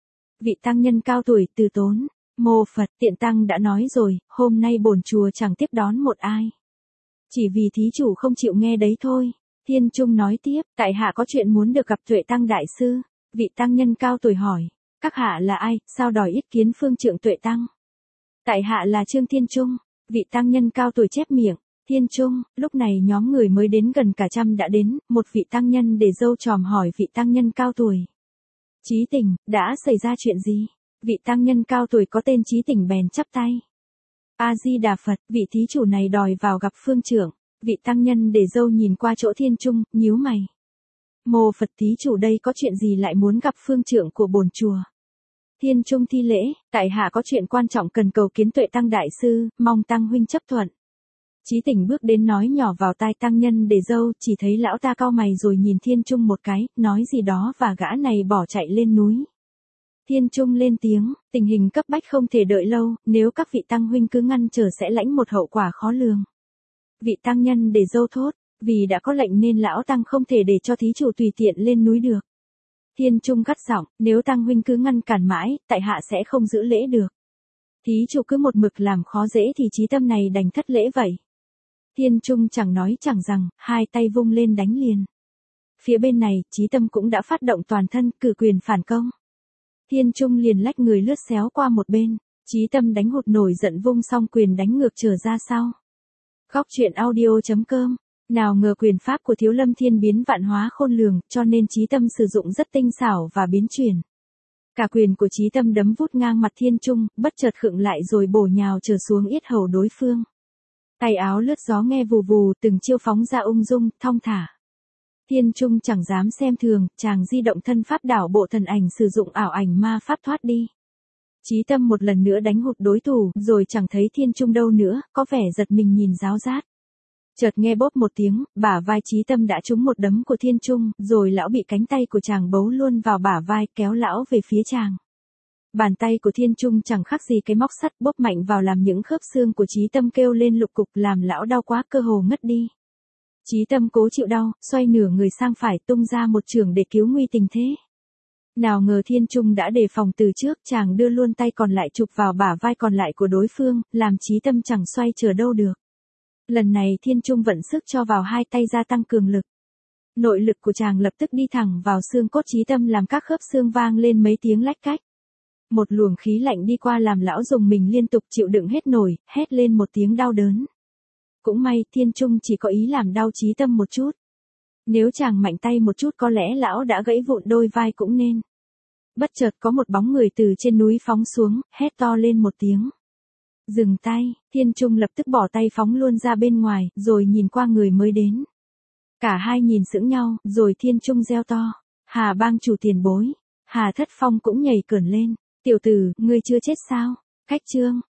Vị tăng nhân cao tuổi từ tốn, mô Phật, tiện tăng đã nói rồi, hôm nay bổn chùa chẳng tiếp đón một ai. Chỉ vì thí chủ không chịu nghe đấy thôi. Thiên Trung nói tiếp, tại hạ có chuyện muốn được gặp Tuệ Tăng Đại Sư. Vị tăng nhân cao tuổi hỏi, các hạ là ai, sao đòi ý kiến phương trượng Tuệ Tăng? Tại hạ là Trương Thiên Trung. Vị tăng nhân cao tuổi chép miệng, Thiên Trung, lúc này nhóm người mới đến gần cả trăm đã đến, một vị tăng nhân để râu tròm hỏi vị tăng nhân cao tuổi. Chí Tình, đã xảy ra chuyện gì? Vị tăng nhân cao tuổi có tên Chí Tình bèn chắp tay. A-di-đà Phật, vị thí chủ này đòi vào gặp phương trưởng. Vị tăng nhân để râu nhìn qua chỗ Thiên Trung, nhíu mày. Mô Phật thí chủ đây có chuyện gì lại muốn gặp phương trưởng của bổn chùa? Thiên Trung thi lễ, tại hạ có chuyện quan trọng cần cầu kiến Tuệ Tăng Đại Sư, mong tăng huynh chấp thuận. Chí Tình bước đến nói nhỏ vào tai tăng nhân để râu, chỉ thấy lão ta cau mày rồi nhìn Thiên Trung một cái, nói gì đó và gã này bỏ chạy lên núi. Thiên Trung lên tiếng, tình hình cấp bách không thể đợi lâu, nếu các vị tăng huynh cứ ngăn trở sẽ lãnh một hậu quả khó lường. Vị tăng nhân để râu thốt, vì đã có lệnh nên lão tăng không thể để cho thí chủ tùy tiện lên núi được. Thiên Trung gắt giọng, nếu tăng huynh cứ ngăn cản mãi, tại hạ sẽ không giữ lễ được. Thí chủ cứ một mực làm khó dễ thì chí tâm này đành thất lễ vậy. Thiên Trung chẳng nói chẳng rằng, hai tay vung lên đánh liền. Phía bên này, chí tâm cũng đã phát động toàn thân, cử quyền phản công. Thiên Trung liền lách người lướt xéo qua một bên, chí tâm đánh hụt nổi giận vung xong quyền đánh ngược trở ra sau. Góc truyện audio.com. Nào ngờ quyền pháp của Thiếu Lâm thiên biến vạn hóa khôn lường, cho nên Chí Tâm sử dụng rất tinh xảo và biến chuyển. Cả quyền của Chí Tâm đấm vút ngang mặt Thiên Trung, bất chợt khựng lại rồi bổ nhào trở xuống yết hầu đối phương. Tay áo lướt gió nghe vù vù, từng chiêu phóng ra ung dung, thong thả. Thiên Trung chẳng dám xem thường, chàng di động thân pháp đảo bộ thần ảnh sử dụng ảo ảnh ma pháp thoát đi. Chí Tâm một lần nữa đánh hụt đối thủ, rồi chẳng thấy Thiên Trung đâu nữa, có vẻ giật mình nhìn ráo rát. Chợt nghe bốp một tiếng, bả vai Chí Tâm đã trúng một đấm của Thiên Trung, rồi lão bị cánh tay của chàng bấu luôn vào bả vai, kéo lão về phía chàng. Bàn tay của Thiên Trung chẳng khác gì cái móc sắt, bóp mạnh vào làm những khớp xương của Chí Tâm kêu lên lục cục, làm lão đau quá cơ hồ ngất đi. Chí Tâm cố chịu đau, xoay nửa người sang phải tung ra một chưởng để cứu nguy tình thế. Nào ngờ Thiên Trung đã đề phòng từ trước, chàng đưa luôn tay còn lại chụp vào bả vai còn lại của đối phương, làm Chí Tâm chẳng xoay trở đâu được. Lần này Thiên Trung vận sức cho vào hai tay gia tăng cường lực. Nội lực của chàng lập tức đi thẳng vào xương cốt Chí Tâm làm các khớp xương vang lên mấy tiếng lách cách. Một luồng khí lạnh đi qua làm lão dùng mình liên tục chịu đựng hết nổi, hét lên một tiếng đau đớn. Cũng may Thiên Trung chỉ có ý làm đau Chí Tâm một chút. Nếu chàng mạnh tay một chút có lẽ lão đã gãy vụn đôi vai cũng nên. Bất chợt có một bóng người từ trên núi phóng xuống, hét to lên một tiếng. Dừng tay, Thiên Trung lập tức bỏ tay phóng luôn ra bên ngoài, rồi nhìn qua người mới đến. Cả hai nhìn sững nhau, rồi Thiên Trung reo to. Hà Bang chủ tiền bối. Hà Thất Phong cũng nhảy cởn lên. Tiểu tử, ngươi chưa chết sao? Khách trương.